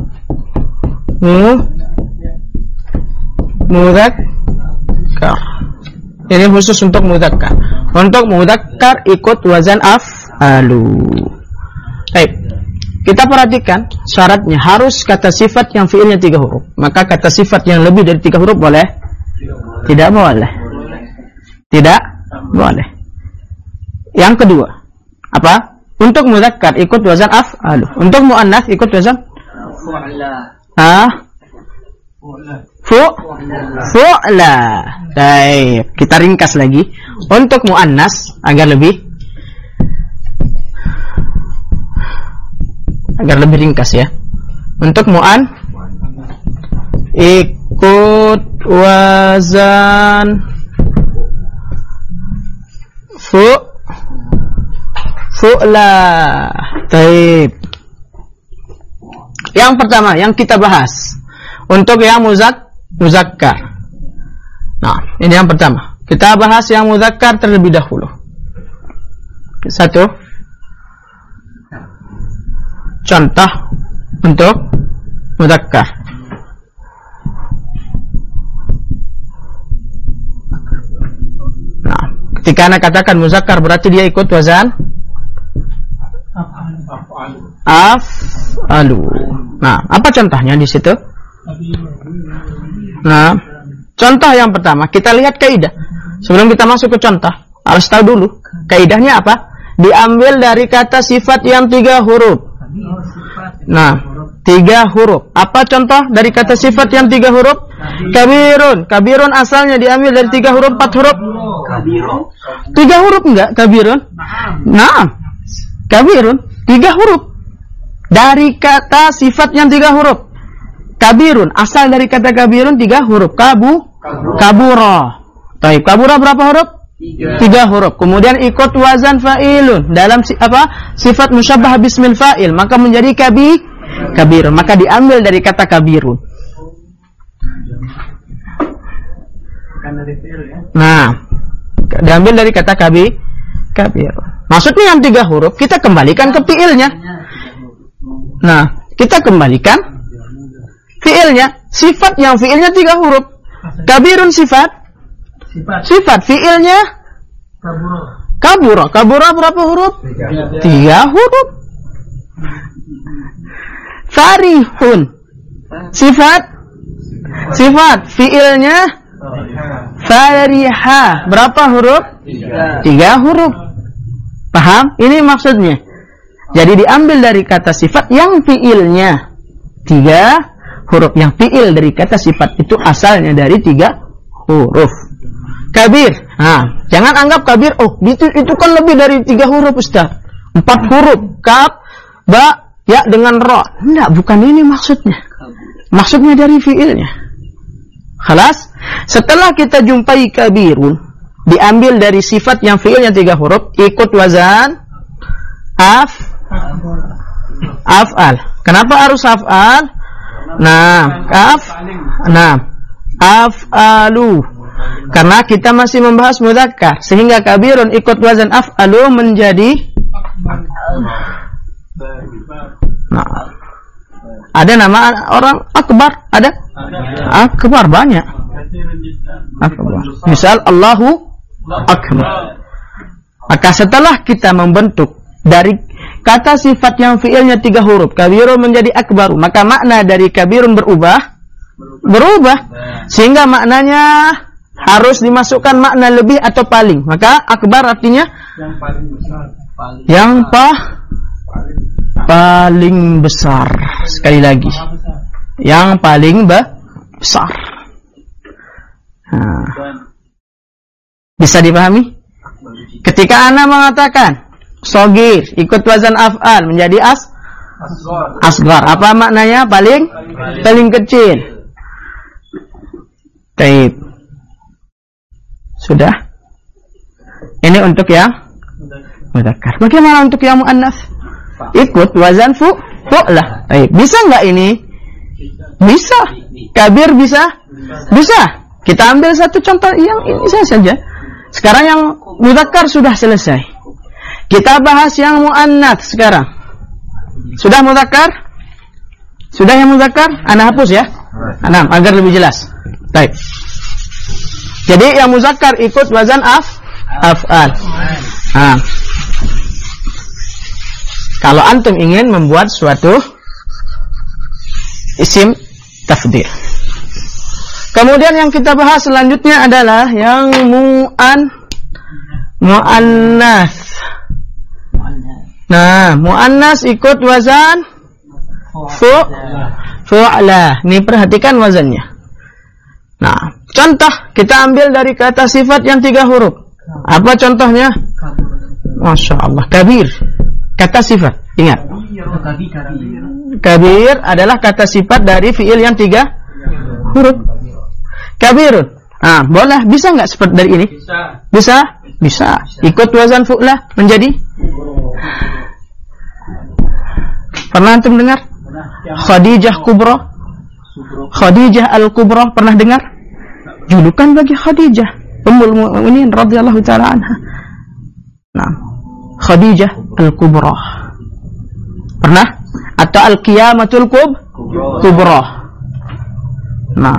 mudzakkar. Ini khusus untuk mudzakkar. Untuk mudzakkar ikut wazan af'alu. Baik. Kita perhatikan syaratnya harus kata sifat yang fiilnya 3 huruf. Maka kata sifat yang lebih dari 3 huruf boleh? Tidak boleh. Tidak boleh. Yang kedua, apa? Untuk mudzakkar ikut wazan af'alu. Untuk muannats ikut wazan fu'la. Baik, kita ringkas lagi. Untuk muannats agar lebih ringkas ya. Untuk mu'an ikut wazan fu'la. Baik. Yang pertama yang kita bahas untuk yang muzakkar. Nah, ini yang pertama. Kita bahas yang muzakkar terlebih dahulu. Satu contoh untuk muzakkar. Nah, ketika anak katakan muzakkar berarti dia ikut wazan af'alu. Nah, apa contohnya di situ? Nah, contoh yang pertama kita lihat kaidah. Sebelum kita masuk ke contoh, harus tahu dulu kaidahnya apa? Diambil dari kata sifat yang 3 huruf. Nah, 3 huruf. Apa contoh dari kata sifat yang 3 huruf? Kabirun. Kabirun asalnya diambil dari 3 huruf, 4 huruf. 3 huruf enggak kabirun? Nah, kabirun 3 huruf. Dari kata sifat yang 3 huruf. Kabirun asal dari kata kabirun 3 huruf. Kabura. Baik, kabura berapa huruf? 3 huruf. Kemudian ikut wazan fa'ilun dalam sifat musyabbah bismil fa'il, maka menjadi kabirun. Maka diambil dari kata kabirun. Nah, diambil dari kata kabirun. Maksudnya yang 3 huruf kita kembalikan ke fi'ilnya. Nah, kita kembalikan fi'ilnya. Sifat yang fi'ilnya 3 huruf. Kabirun sifat fi'ilnya Kabura. Kabura berapa huruf? 3 huruf. Farihun. Sifat fiilnya fariha. Berapa huruf? 3 huruf. Paham? Ini maksudnya. Jadi diambil dari kata sifat yang fiilnya 3 huruf. Yang fiil dari kata sifat itu asalnya dari 3 huruf. Kabir. Nah, jangan anggap kabir, oh, itu kan lebih dari 3 huruf, Ustaz. 4 huruf. Kaf, ba, ya dengan ro. Enggak, bukan ini maksudnya. Maksudnya dari fiilnya. Khalas. Setelah kita jumpai kabirun, diambil dari sifat yang fiilnya 3 huruf, ikut wazan af'al. Kenapa harus af'al? Nah, af'alu. Karena kita masih membahas mudzakkar, sehingga kabirun ikut wazan af'alu menjadi ada nama orang akbar, ada? Akbar banyak. Akbar. Misal Allahu akbar. Maka setelah kita membentuk dari kata sifat yang fiilnya 3 huruf, kabirun menjadi akbaru, maka makna dari kabirun berubah sehingga maknanya harus dimasukkan makna lebih atau paling. Maka akbar artinya yang paling besar. Paling besar. Sekali lagi, yang paling besar. Bisa dipahami? Ketika Anda mengatakan sogir ikut wazan af'al menjadi asgar. Apa maknanya? Paling kecil. Baik. Sudah. Ini untuk yang mudzakkar. Bagaimana untuk yang muannats? Ikut wazan fu'lah. Baik. Bisa enggak ini? Bisa. Kabir bisa? Bisa. Kita ambil satu contoh yang ini saja. Sekarang yang mudzakkar sudah selesai. Kita bahas yang muannats sekarang. Sudah mudzakkar? Sudah yang mudzakkar? Ana hapus ya. Nah, agar lebih jelas. Baik. Jadi yang muzakkar ikut wazan af'al. Kalau antum ingin membuat suatu isim tafdhil. Kemudian yang kita bahas selanjutnya adalah yang muannats. Nah, muannats ikut wazan fu'la. Nih perhatikan wazannya. Nah, contoh kita ambil dari kata sifat yang 3 huruf. Apa contohnya? Masya Allah, kabir. Kata sifat, ingat. Kabir adalah kata sifat dari fiil yang 3 huruf. Kabirun. Nah, boleh, bisa nggak seperti dari ini? Bisa. Ikut wazan fu'lah menjadi. Pernah antum dengar? Khadijah Kubra. Khadijah Al-Kubra, pernah dengar? Julukan bagi Khadijah Ummul Mukminin radhiyallahu taala anha. Nah, Khadijah Al-Kubra. Pernah? Atau Al-Qiyamatul Kubra. Nah,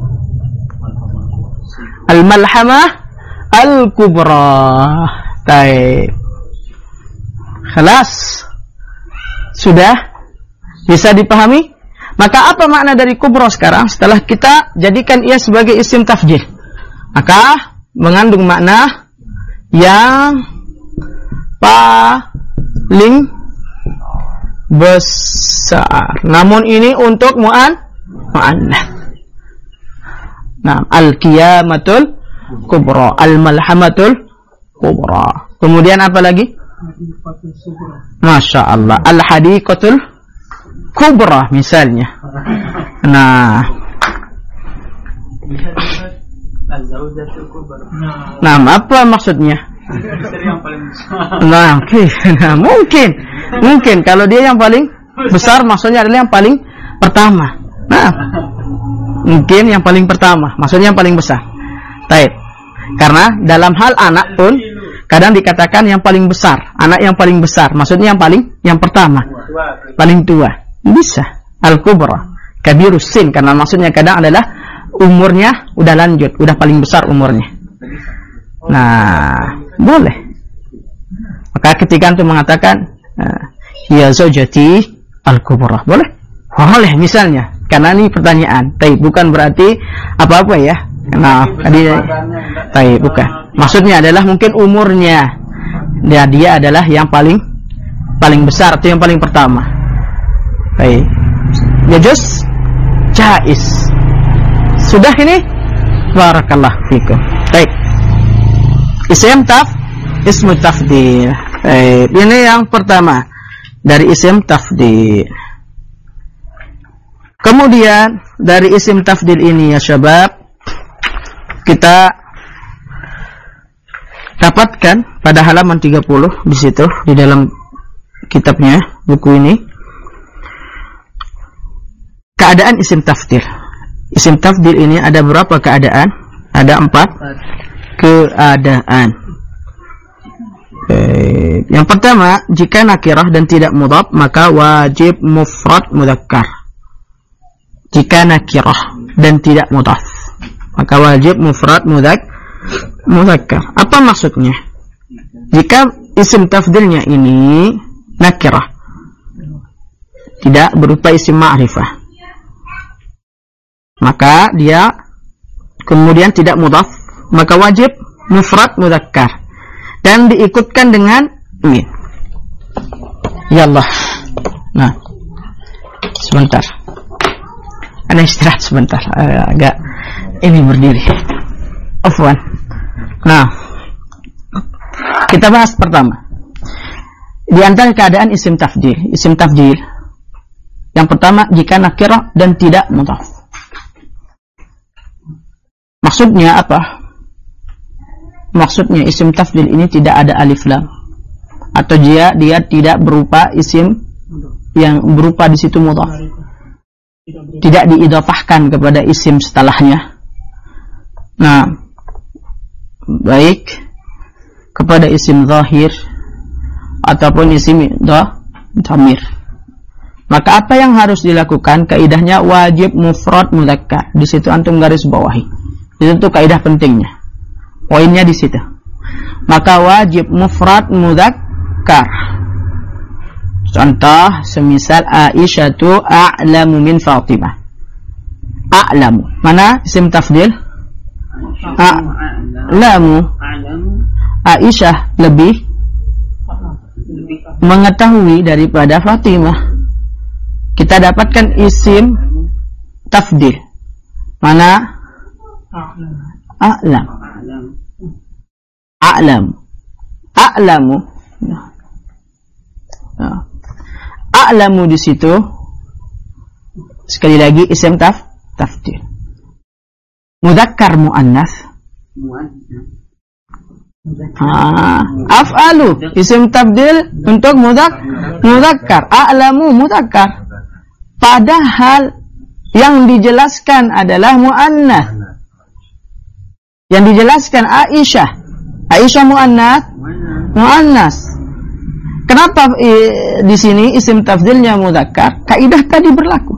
Al-Malhamah Al-Kubra. Baik. Khalas. Sudah bisa dipahami? Maka apa makna dari kubra sekarang? Setelah kita jadikan ia sebagai isim tafdhil, maka mengandung makna yang paling besar. Namun ini untuk mu'annats. Nah, al-qiyamatul kubra, al-malhamatul kubra. Kemudian apa lagi? Masya Allah, al-hadiqatul kubra misalnya. Nah, apa maksudnya? Nah, mungkin kalau dia yang paling besar maksudnya adalah yang paling pertama. Nah, mungkin yang paling pertama maksudnya yang paling besar. Baik. Karena dalam hal anak pun kadang dikatakan yang paling besar, anak yang paling besar, maksudnya yang pertama, paling tua. Bisa. Al-Kubra, kabirus sin, karena maksudnya kadang adalah umurnya udah lanjut, udah paling besar umurnya. Nah, boleh. Maka ketika antum mengatakan ya zaujati al-kubra, boleh? Boleh misalnya. Karena ini pertanyaan. Tapi bukan berarti apa-apa ya. Nah, tapi bukan. Maksudnya adalah mungkin umurnya. Dia adalah yang paling besar atau yang paling pertama. Baik. Yajuz jaiz. Sudah ini? Barakallahu fikum. Baik. Ismu tafdil. Baik. Ini yang pertama dari isim tafdil. Kemudian dari isim tafdil ini ya syabab, kita dapatkan pada halaman 30 di situ di dalam kitabnya buku ini keadaan isim tafdil. Isim tafdil ini ada berapa keadaan? Ada 4 keadaan. Yang pertama, jika nakirah dan tidak mudhaf maka wajib mufrad mudzakkar. Jika nakirah dan tidak mudhaf maka wajib mufrad mudzakkar. Apa maksudnya? Jika isim tafdilnya ini nakirah, tidak berupa isim ma'rifah, maka dia kemudian tidak mudhaf, maka wajib mufrad mudzakkar dan diikutkan dengan min. Ya Allah. Nah, sebentar. Ana istirahat sebentar. Agak ini berdiri. Afwan. Nah, kita bahas pertama. Di antara keadaan isim tafdil. Isim tafdil yang pertama jika nakirah dan tidak mudhaf. Maksudnya apa? Maksudnya isim tafdil ini tidak ada alif lam, atau dia tidak berupa isim yang berupa di situ mudhaf, tidak diidhafahkan kepada isim setelahnya. Nah, baik kepada isim zahir ataupun isim dhamir. Maka apa yang harus dilakukan? Kaidahnya wajib mufrad mudzakkar. Di situ antum garis bawahi. Itu kaidah pentingnya. Poinnya di situ. Maka wajib mufrad mudzakkar. Contoh semisal Aisyatu a'lamu min Fatimah. A'lamu. Mana isim tafdil? A'lamu. Aisyah lebih mengetahui daripada Fatimah. Kita dapatkan isim tafdil. Mana? A'lam. A'lam. A'lamu. A'lamu di situ sekali lagi isim tafdil. Mudzakkar muannas. Af'alu isim tafdil untuk mudzakkar. A'lamu mudzakkar. Padahal yang dijelaskan adalah muannas. Yang dijelaskan Aisyah. Aisyah muannas. Kenapa di sini isim tafdilnya mudzakkar? Kaidah tadi berlaku.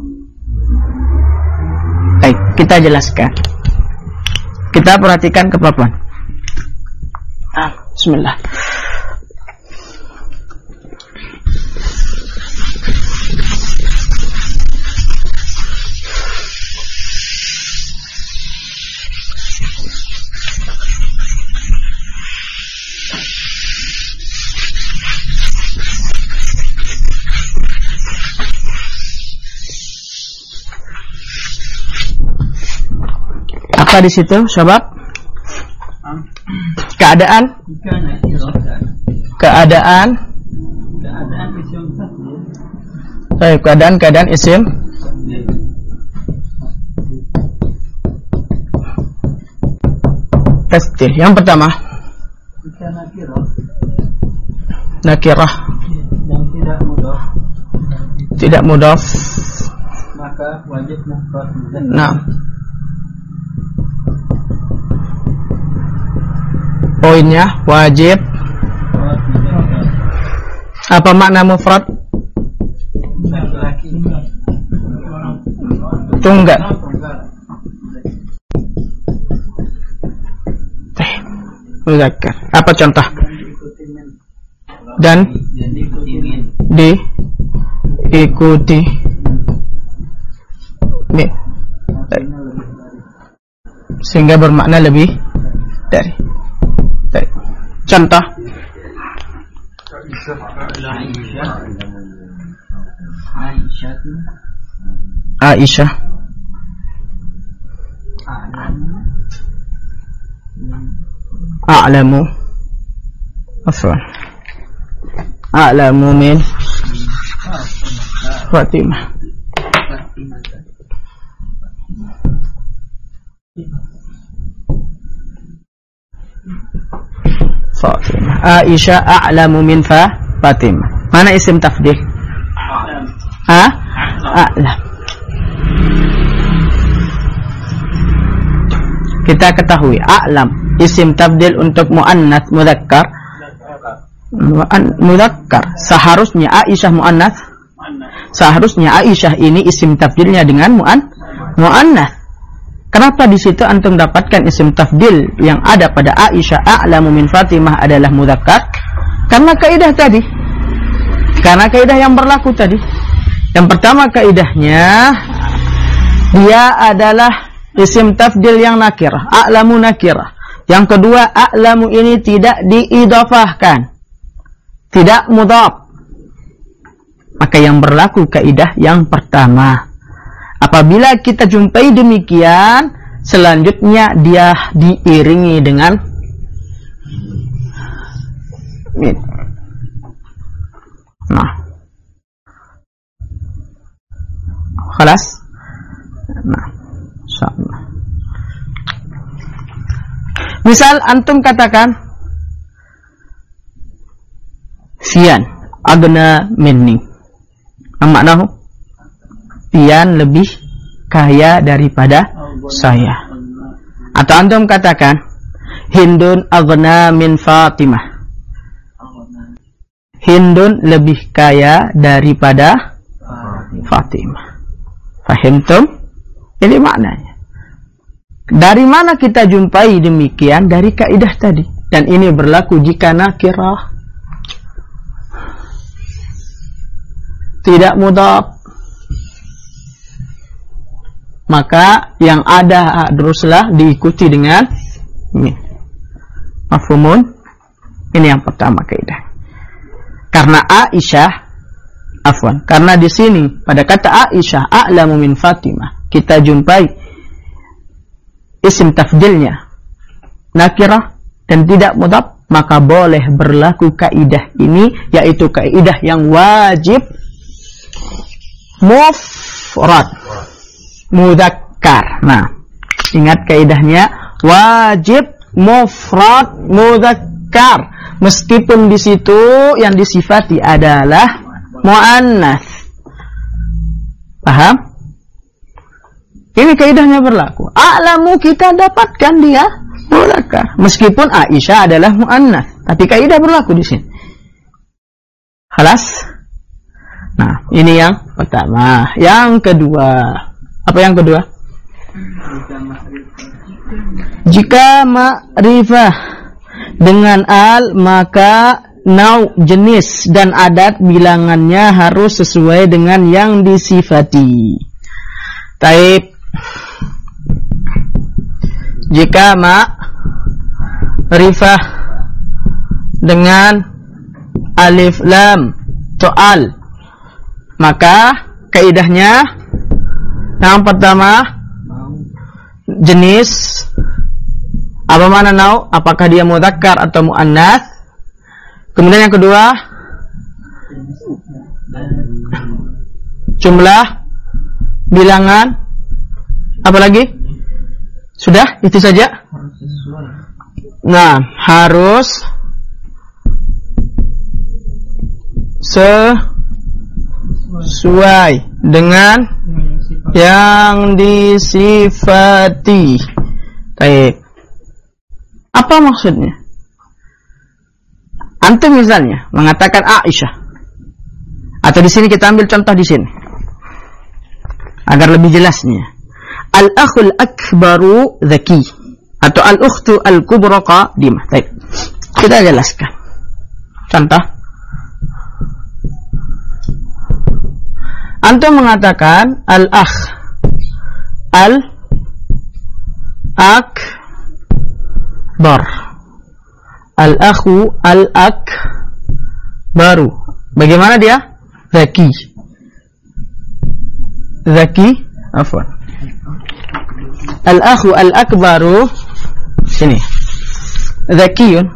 Baik, kita jelaskan. Kita perhatikan ke papan. Bismillah. Apa di situ, sobat? Keadaan isim tafdil. Baik, keadaan isim tafdil. Yang pertama, nakirah yang tidak mudhaf, maka wajib mufrad mudzakkar. Nah, poinnya wajib. Apa makna mufrad? Tunggal. Mudzakkar. Apa contoh? dan diikuti. Sehingga bermakna lebih dari. Contoh Aisyah a'lamu min Fatimah. Aisyah a'lamu min Fatimah. Mana isim tafdil? A'lam. Kita ketahui a'lam isim tafdil untuk muannats mudzakkar. Seharusnya Aisyah muannats. Seharusnya Aisyah ini isim tafdilnya dengan muannats. Kenapa di situ antum dapatkan isim tafdil yang ada pada Aisyah a'lamu min Fatimah adalah mudzakkar? Karena kaidah tadi. Karena kaidah yang berlaku tadi. Yang pertama kaidahnya dia adalah isim tafdil yang nakirah, a'lamu nakirah. Yang kedua, a'lamu ini tidak diidhafahkan, tidak mudhaf. Maka yang berlaku kaidah yang pertama. Apabila kita jumpai demikian, selanjutnya dia diiringi dengan min. Nah, khalas. Nah, insyaallah. Misal antum katakan Fian agna minni. Maknanya Fian lebih kaya daripada saya. Atau antum katakan Hindun agna min Fatimah. Hindun lebih kaya daripada Fatimah. Fahimtum? Ini maknanya. Dari mana kita jumpai demikian? Dari kaidah tadi. Dan ini berlaku jika nakirah tidak mudhaf. Maka yang ada teruslah diikuti dengan min. Mafhumun? Ini yang pertama kaidah. Karena Aisyah, karena di sini pada kata Aisyah a'lamu min Fatimah kita jumpai isim tafdilnya nakirah dan tidak mudhaf, maka boleh berlaku kaidah ini, yaitu kaidah yang wajib mufrad mudzakkar. Nah, ingat kaidahnya wajib mufrad mudzakkar, meskipun di situ yang disifati adalah muannats. Paham? Ini kaidahnya berlaku. A'lamu kita dapatkan dia mudzakkar, meskipun Aisyah adalah muannats, tapi kaidah berlaku di sini. Khalas? Nah, ini yang pertama. Yang kedua, apa yang kedua? Jika ma'rifah dengan al, maka nau jenis dan adat bilangannya harus sesuai dengan yang disifati. Taib. Jika ma'rifah dengan alif lam to'al, maka kaidahnya yang pertama jenis. Apa mana nau? Apakah dia mudzakkar atau muannats? Kemudian yang kedua jumlah bilangan. Apa lagi? Sudah? Itu saja? Nah, harus sesuai dengan yang disifati. Baik. Apa maksudnya? Antum misalnya mengatakan Aisyah, atau di sini kita ambil contoh di sini agar lebih jelasnya. Al-akhul akbaru zaki, atau al-ukhtu al-kubra qadimah. Baik. Kita jelaskan. Contoh Antum mengatakan al-akh, al-akbar, al-akhu, al-akbaru. Bagaimana dia? Zaki, afwan. Al-akhu al-akbaru, sini, zakiyun.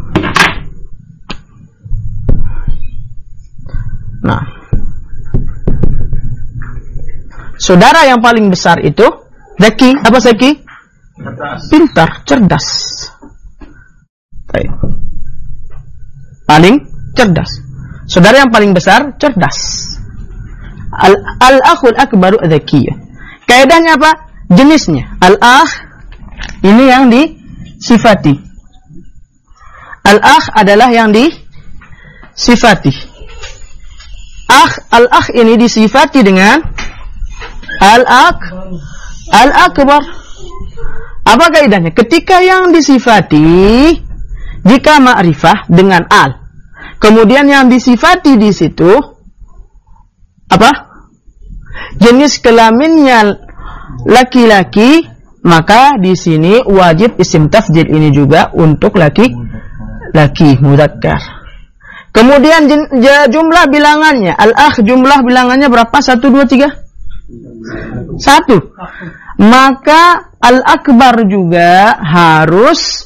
Nah, saudara yang paling besar itu zaki. Apa zaki? Pintar, cerdas. Baik. Paling cerdas. Saudara yang paling besar cerdas. Al-akhul akbaru zakiyun. Kaidahnya apa? Jenisnya. Al-akh ini yang disifati. Al-akh adalah yang disifati. Al-akh ini disifati dengan al-akbar. Apa kaidahnya? Ketika yang disifati, jika ma'rifah dengan al, kemudian yang disifati di situ apa? Jenis kelaminnya laki-laki, maka di sini wajib isim tafdhil ini juga untuk laki-laki mudzakkar. Kemudian jumlah bilangannya, al-akh jumlah bilangannya berapa? 1, 2, 3? 1. Maka al-akbar juga harus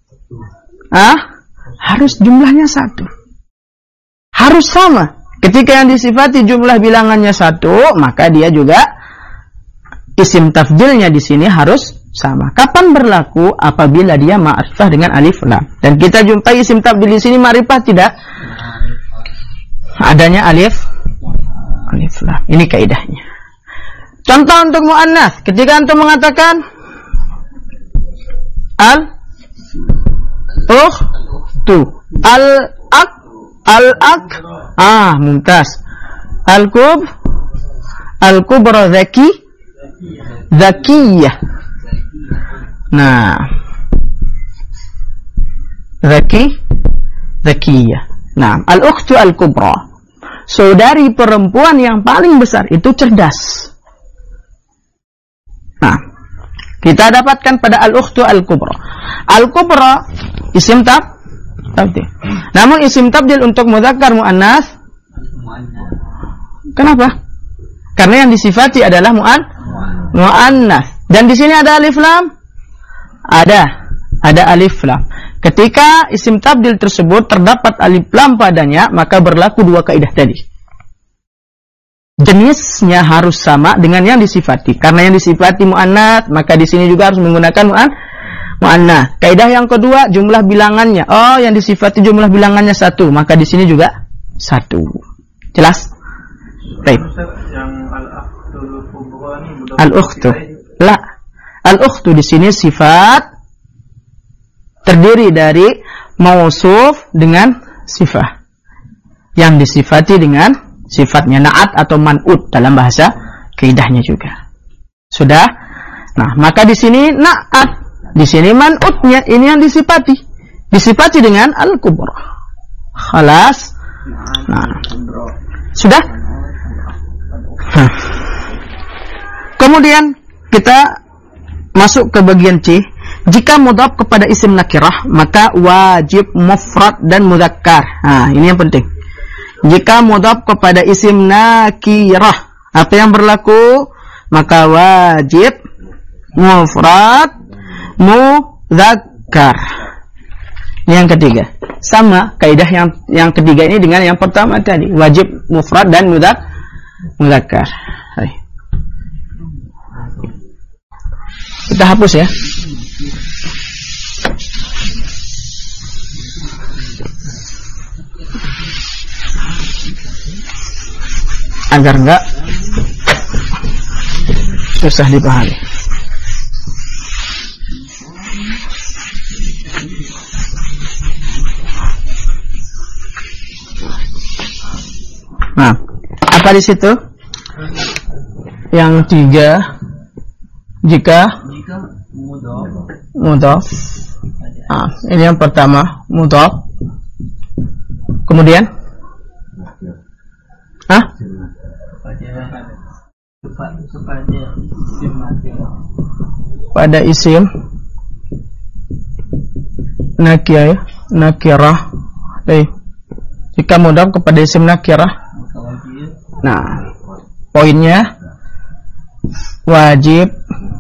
jumlahnya 1. Harus sama. Ketika yang disifati jumlah bilangannya 1, maka dia juga isim tafdhilnya di sini harus sama. Kapan berlaku? Apabila dia ma'rifah dengan alif lam. Dan kita jumpai isim tafdhil di sini ma'rifah tidak? Adanya alif lam. Ini kaidahnya. Contoh untuk muannas, ketika antum mengatakan al-ukhtu, al-ak, mumtaz. Al-kubra zakiyah. Nah, zakiyah. Nah, al-ukhtu al-kubra, saudari perempuan yang paling besar itu cerdas. Nah, kita dapatkan pada al-ukhtu al-kubra. Al-kubra isim tabdil. Namun isim tabdil untuk mudzakkar muannas. Kenapa? Karena yang disifati adalah muannas. Dan di sini ada alif lam? Ada alif lam. Ketika isim tabdil tersebut terdapat alif lam padanya, maka berlaku dua kaidah tadi. Jenisnya harus sama dengan yang disifati. Karena yang disifati muannats, maka di sini juga harus menggunakan muannats. Kaidah yang kedua, jumlah bilangannya. Oh, yang disifati jumlah bilangannya 1, maka di sini juga 1. Jelas? Baik. Yang al-akhtul kubra ini al-ukhtu. La. Al-ukhtu di sini sifat terdiri dari mausuf dengan sifat. Yang disifati dengan sifatnya na'at atau man'ut dalam bahasa kaidahnya juga. Sudah? Nah, maka di sini na'at, di sini man'utnya, ini yang disifati. Disifati dengan al-kubra. Khalas. Nah. Sudah? Kemudian kita masuk ke bagian C. Jika mudhaf kepada isim nakirah, maka wajib mufrad dan mudzakkar. Nah, ini yang penting. Jika mudhaf kepada isim nakirah, apa yang berlaku? Maka wajib mufrad mudzakkar. Yang ketiga, sama kaidah yang ketiga ini dengan yang pertama tadi, wajib mufrad dan mudzakkar. Kita hapus ya. Agar enggak susah dipahami. Nah, apa di situ? Yang 3, jika mudhaf. Ini yang pertama, mudhaf. Kemudian pada isim nakirah ya, nakirah. Jika mudhaf kepada isim nakirah, nah poinnya wajib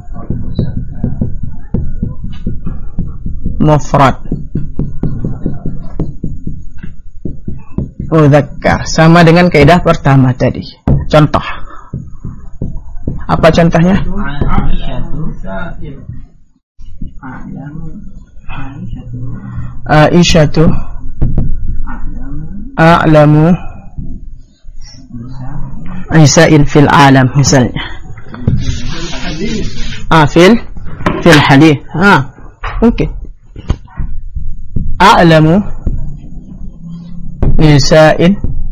mufrad mudzakkar, sama dengan kaidah pertama tadi. Contoh, apa contohnya? Aisyatu a'lamu Isa'in fil alam misalnya. Fil hadith. Mungkin a'lamu Isa'in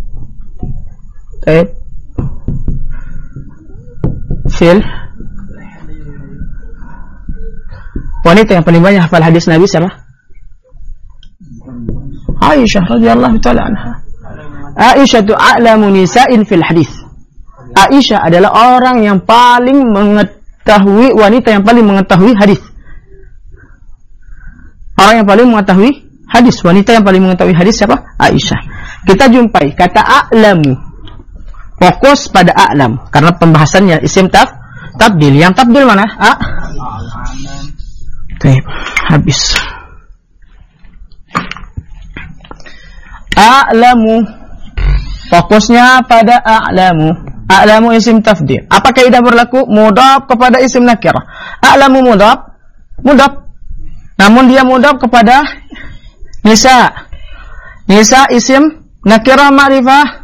fil wanita yang paling banyak hafal hadis Nabi siapa? Aisyah radhiyallahu taala anha. Aisyah tu a'lamu nisa'in fil hadis. Aisyah adalah orang yang paling mengetahui, wanita yang paling mengetahui hadis. Orang yang paling mengetahui hadis, wanita yang paling mengetahui hadis siapa? Aisyah. Kita jumpai kata a'lamu. Fokus pada a'lam karena pembahasannya isim tabdil. Yang tabdil mana? Baik, habis. A'lamu. Fokusnya pada a'lamu. A'lamu isim tafdil. Apa kaidah berlaku? Mudhaf kepada isim nakirah. A'lamu mudhaf. Namun dia mudhaf kepada nisa. Nisa isim nakirah ma'rifah.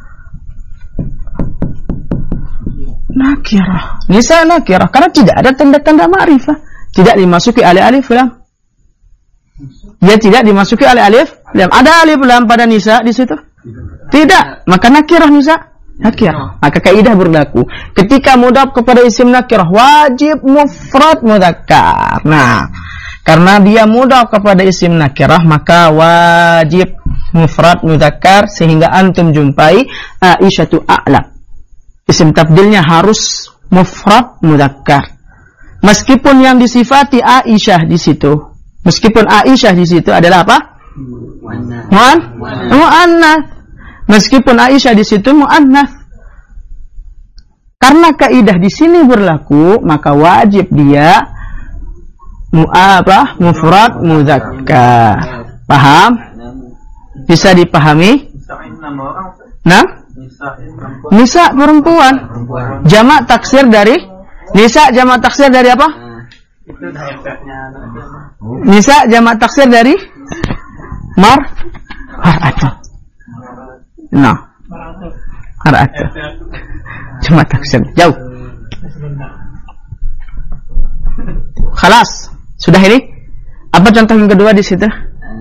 Nakirah. Nisa nakirah karena tidak ada tanda-tanda ma'rifah. Tidak dimasuki oleh alif lam. Dia tidak dimasuki oleh alif lam. Ada alif lam pada nisa di situ? Tidak. Maka nakirah nisa. Nakirah. Maka kaidah berlaku. Ketika mudhaf kepada isim nakirah wajib mufrad mudzakkar. Nah, karena dia mudhaf kepada isim nakirah maka wajib mufrad mudzakkar sehingga antum jumpai Aisyatu a'lam. Isim tabdilnya harus mufrad mudzakkar. Meskipun yang disifati Aisyah di situ, meskipun Aisyah di situ adalah apa? Mu'annats. Meskipun Aisyah di situ mu'annats. Karena kaidah di sini berlaku, maka wajib dia mufrad mudzakkar. Paham? Bisa dipahami? Nah? Nisa perempuan. Jamak taksir dari nisa, jamak taksir dari apa? Nisa jamak taksir dari mar'atun. Nah. Mar'atun. Jamak taksir. Jauh. Khalas. Sudah ini? Apa contoh yang kedua di situ?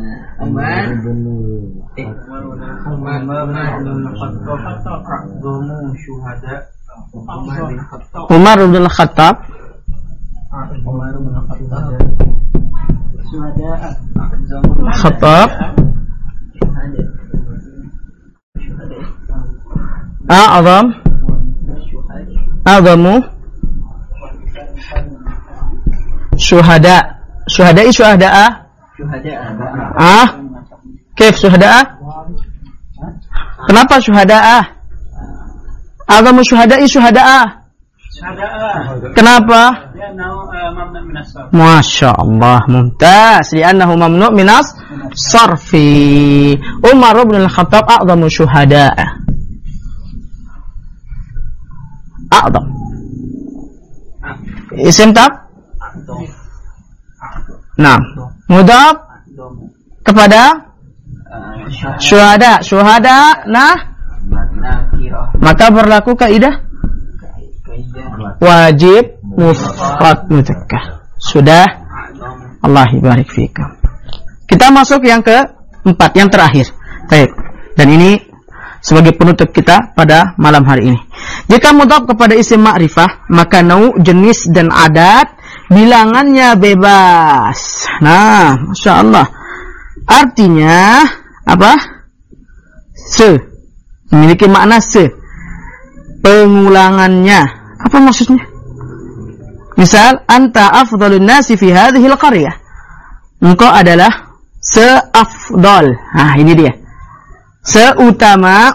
Umar bin Khattab. A'zamu syuhada. Syuhada'i syuhada'a. Kaif syuhada'a? Kenapa syuhada'a? A'zamu syuhada'i syuhada'a. Kenapa? Masya Allah, mumtaz. Li'annahu mamnu' minas sarfi. Umar bin Khattab a'zamu syuhada'a. A'zam. Isim tab? Nah, mudhaf kepada syuhada. Syuhada maka berlaku kaidah wajib mufrad mudzakkar. Sudah? Allah barik fikum. Kita masuk yang keempat, yang terakhir. Baik. Dan ini sebagai penutup kita pada malam hari ini. Jika mudhaf kepada isim ma'rifah, maka nau, jenis dan adat bilangannya bebas. Nah, Masya Allah. Artinya apa? Memiliki makna pengulangannya. Apa maksudnya? Misal, anta afdalun nasi fi hadhil qaryah. Engkau adalah seafdal. Nah, ini dia. Seutama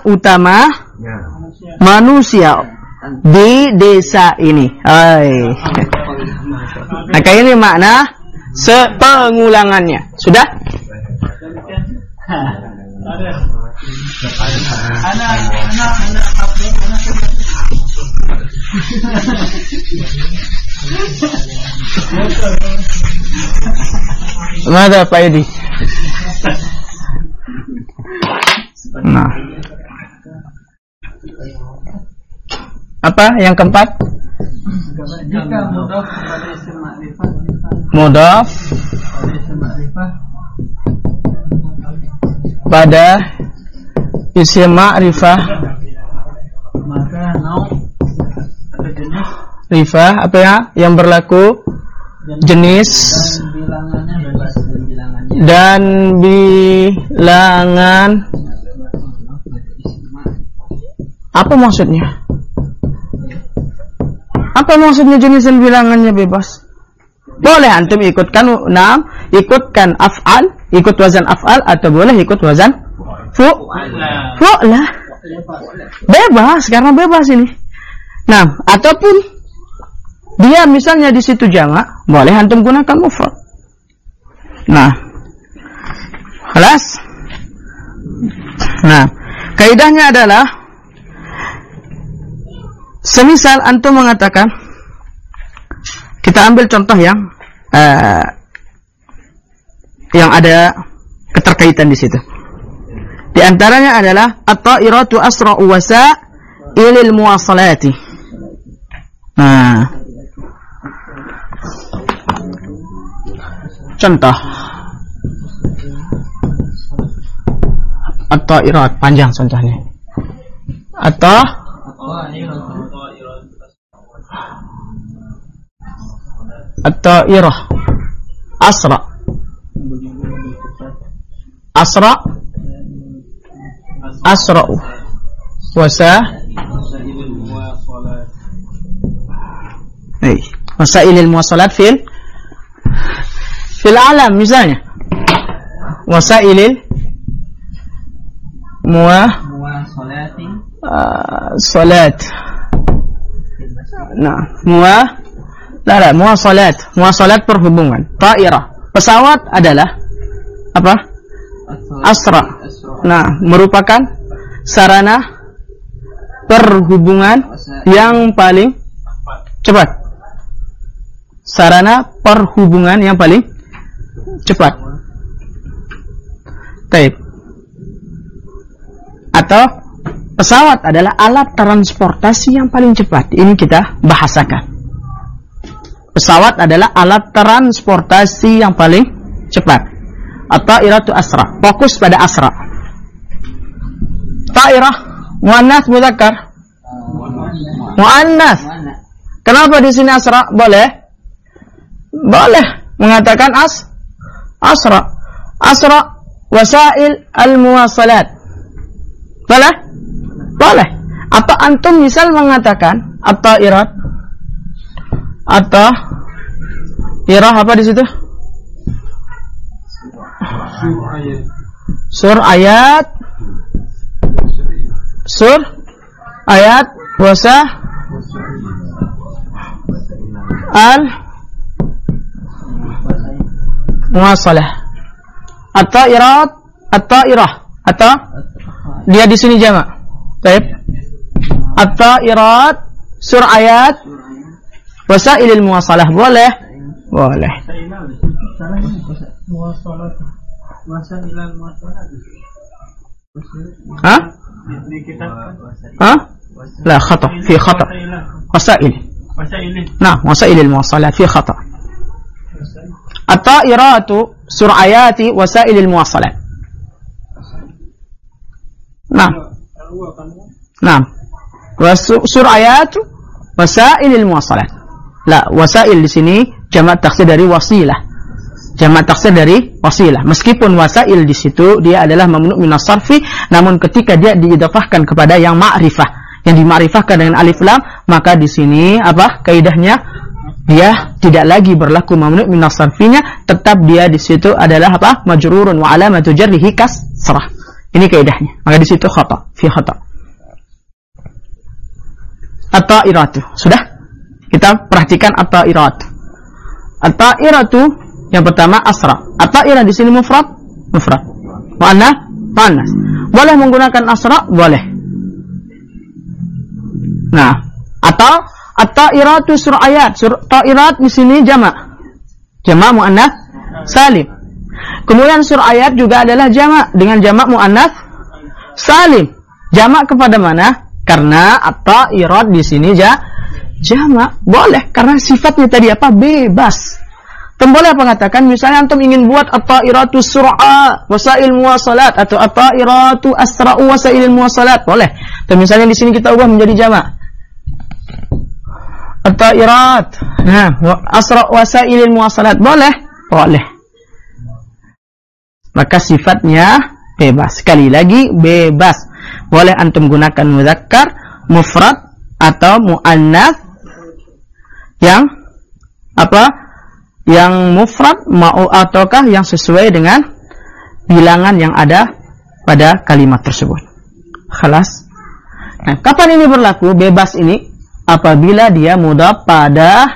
manusia di desa ini. Hai. Nah, kayak ini makna sepengulangannya. Sudah? Mana Pak Edi? Nah, apa yang keempat? Jika mudhaf pada isim ma'rifah, Mudhaf pada isim ma'rifah, maka nau atau jenis rifah apa ya yang berlaku jenis dan bilangan. Apa maksudnya? Apa maksudnya jenis dan bilangannya bebas? Boleh antum ikutkan ikutkan af'al, ikut wazan af'al, atau boleh ikut wazan fu'la. Bebas, karena bebas ini. Nah, ataupun dia misalnya di situ jamak, boleh antum gunakan mufrad. Nah, jelas? Nah, kaidahnya adalah semisal antum mengatakan, kita ambil contoh yang ada keterkaitan di situ. Di antaranya adalah at-ta'iratu asra'u wasa'ilil muwasalati. Nah, contoh at-ta'irat, panjang contohnya. At-ta'irah asra'u wasailil muwasalat fil alam, misalnya wasailil salat. Nah, muwasalat perhubungan. Ta'irah, pesawat adalah apa? Asra. Nah, merupakan sarana perhubungan yang paling cepat. Sarana perhubungan yang paling cepat. Baik. Atau pesawat adalah alat transportasi yang paling cepat. Ini kita bahasakan. Pesawat adalah alat transportasi yang paling cepat. At-ta'iratu asra. Fokus pada asra. Ta'irah muannas mudzakkar. Muannas. Kenapa di sini asra? Boleh mengatakan asra. Asra wasail al-muwasalat. Boleh. Atau antum misal mengatakan at-ta'irat. Irah apa di situ? Sur ayat wasa al muwasalah. At-ta'irat, at-ta'irah, atau dia di sini jamak. Baik. At-ta'irat, sur ayat wasailil muwasalah. Boleh. لا خطأ في خطأ وسائل نعم وسائل المواصلات في خطأ الطائرات سرعيات وسائل المواصلات نعم وسرعيات وسائل المواصلات. La, wasail di sini jamak taksir dari wasilah. Jamak taksir dari wasilah. Meskipun wasail di situ dia adalah mamnu' minas sarfi, namun ketika dia diidhafahkan kepada yang ma'rifah, yang dimakrifahkan dengan alif lam, maka di sini apa kaidahnya? Dia tidak lagi berlaku mamnu' min as-sarfinya, tetap dia di situ adalah apa? Majrurun wa alamatu jarrihi kasrah. Ini kaidahnya. Maka di situ khata, fi khata. At-ta'iratu. Sudah? Kita perhatikan at-ta'iratu. At-ta'iratu yang pertama asra. At-ta'irah di sini mufrad, mufrad. Muannas. Boleh menggunakan asra? Boleh. Nah, atau at-ta'iratu sur'ayat. Ta'irat di sini jamak. Jamak muannats salim. Kemudian sur'ayat juga adalah jamak dengan jamak muannats salim. Jamak kepada mana? Karena at-ta'irat di sini jamak. Boleh karena sifatnya tadi apa? Bebas. Boleh mengatakan misalnya antum ingin buat at-ta'iratu sur'a wasail muwasalat atau at-ta'iratu asra'u wasail muwasalat, boleh. Dan misalnya di sini kita ubah menjadi jamak. At-ta'irat, nah, asra' wasail muwasalat, boleh. Maka sifatnya bebas. Sekali lagi bebas. Boleh antum gunakan mudzakkar, mufrad atau muannats yang apa? Yang mufrad mau ataukah yang sesuai dengan bilangan yang ada pada kalimat tersebut. Khalas. Nah, kapan ini berlaku bebas ini? Apabila dia mudhaf pada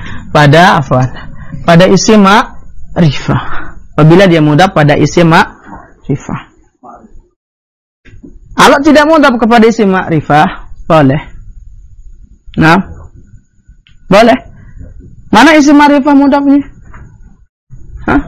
isim ma'rifah. Apabila dia mudhaf pada isim ma'rifah. Kalau tidak mudhaf kepada isim ma'rifah, boleh. Nah, boleh. Mana isim ma'rifah mudhafnya? Hah?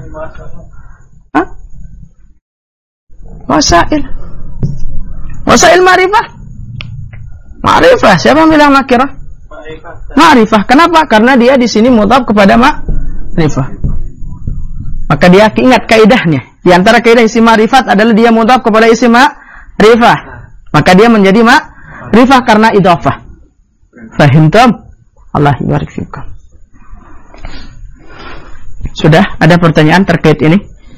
Wasail ma'rifah. Ma'rifah. Siapa yang bilang nakirah? Ma'rifah. Kenapa? Karena dia di sini mudhaf kepada ma'rifah. Maka dia ingat kaidahnya. Di antara kaidah isim ma'rifat adalah dia mudhaf kepada isim ma'rifah. Maka dia menjadi ma'rifah karena idhafah. Fahimtum? Allah yubarik fikum. Sudah ada pertanyaan terkait ini?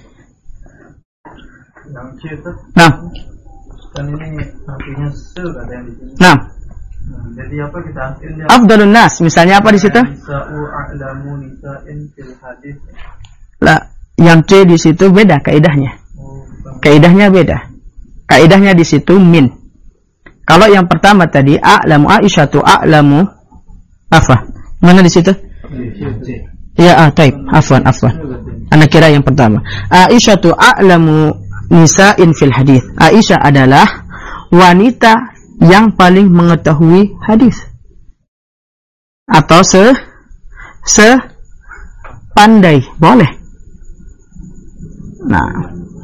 Nah, kan ini artinya se ada yang di sini. Nah, jadi apa kita ambilnya? Afdalun nas, misalnya apa di situ? Nisa'u a'lamu nisa'in fil hadits. Lah, yang C di situ beda kaidahnya. Kaidahnya beda. Kaidahnya di situ min. Kalau yang pertama tadi a'lamu Aisyatu a'lamu apa? Mana di situ? Ya, taib. Afwan. Anda kira yang pertama. Aisyatu a'lamu nisa'in fil hadits. Aisyah adalah wanita yang paling mengetahui hadis. Atau pandai, boleh. Nah,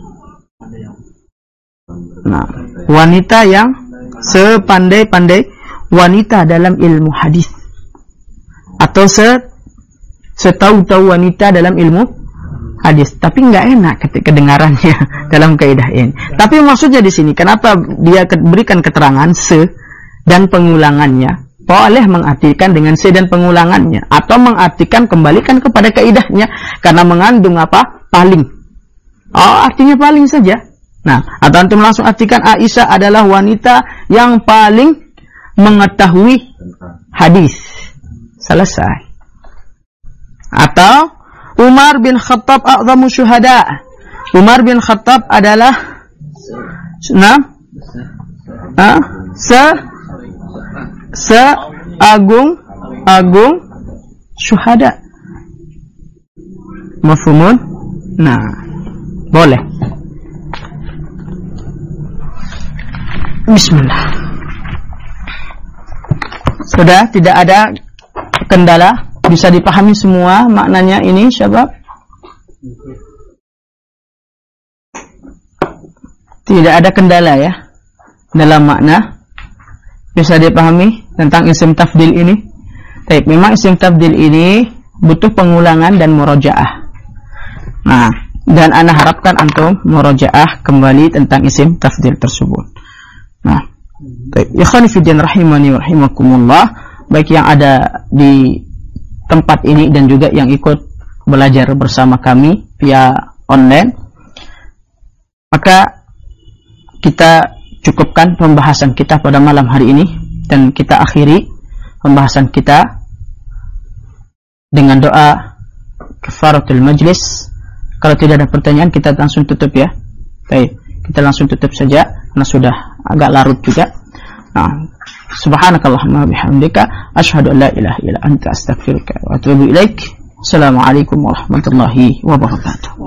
wanita yang sepandai-pandai wanita dalam ilmu hadis. Atau setahu-tahu wanita dalam ilmu hadis, tapi nggak enak ketika kedengarannya dalam kaidah ini. Tapi maksudnya di sini, kenapa dia berikan keterangan se dan pengulangannya? Boleh mengartikan dengan se dan pengulangannya, atau mengartikan kembalikan kepada kaidahnya karena mengandung apa? Paling. Oh, artinya paling saja. Nah, atau antum langsung artikan Aisyah adalah wanita yang paling mengetahui hadis. Selesai. Atau Umar bin Khattab a'zamu syuhada. Umar bin Khattab adalah agung syuhada. Mafhumun? Nah, boleh. Bismillah. Sudah tidak ada kendala? Bisa dipahami semua maknanya ini, syabab? Tidak ada kendala ya dalam makna, bisa dipahami tentang isim tafdil ini. Baik, memang isim tafdil ini butuh pengulangan dan murojaah. Nah, dan ana harapkan antum murojaah kembali tentang isim tafdil tersebut. Nah, baik, ikhwan fillah rahimani wa rahimakumullah, baik yang ada di tempat ini dan juga yang ikut belajar bersama kami via online. Maka kita cukupkan pembahasan kita pada malam hari ini. Dan kita akhiri pembahasan kita dengan doa kafaratul majlis. Kalau tidak ada pertanyaan, kita langsung tutup ya. Baik, kita langsung tutup saja karena sudah agak larut juga. Nah, subhanakallahumma bihamdika asyhadu an la ilaha illa anta astaghfiruka wa atubu ilaik. Assalamualaikum warahmatullahi wabarakatuh.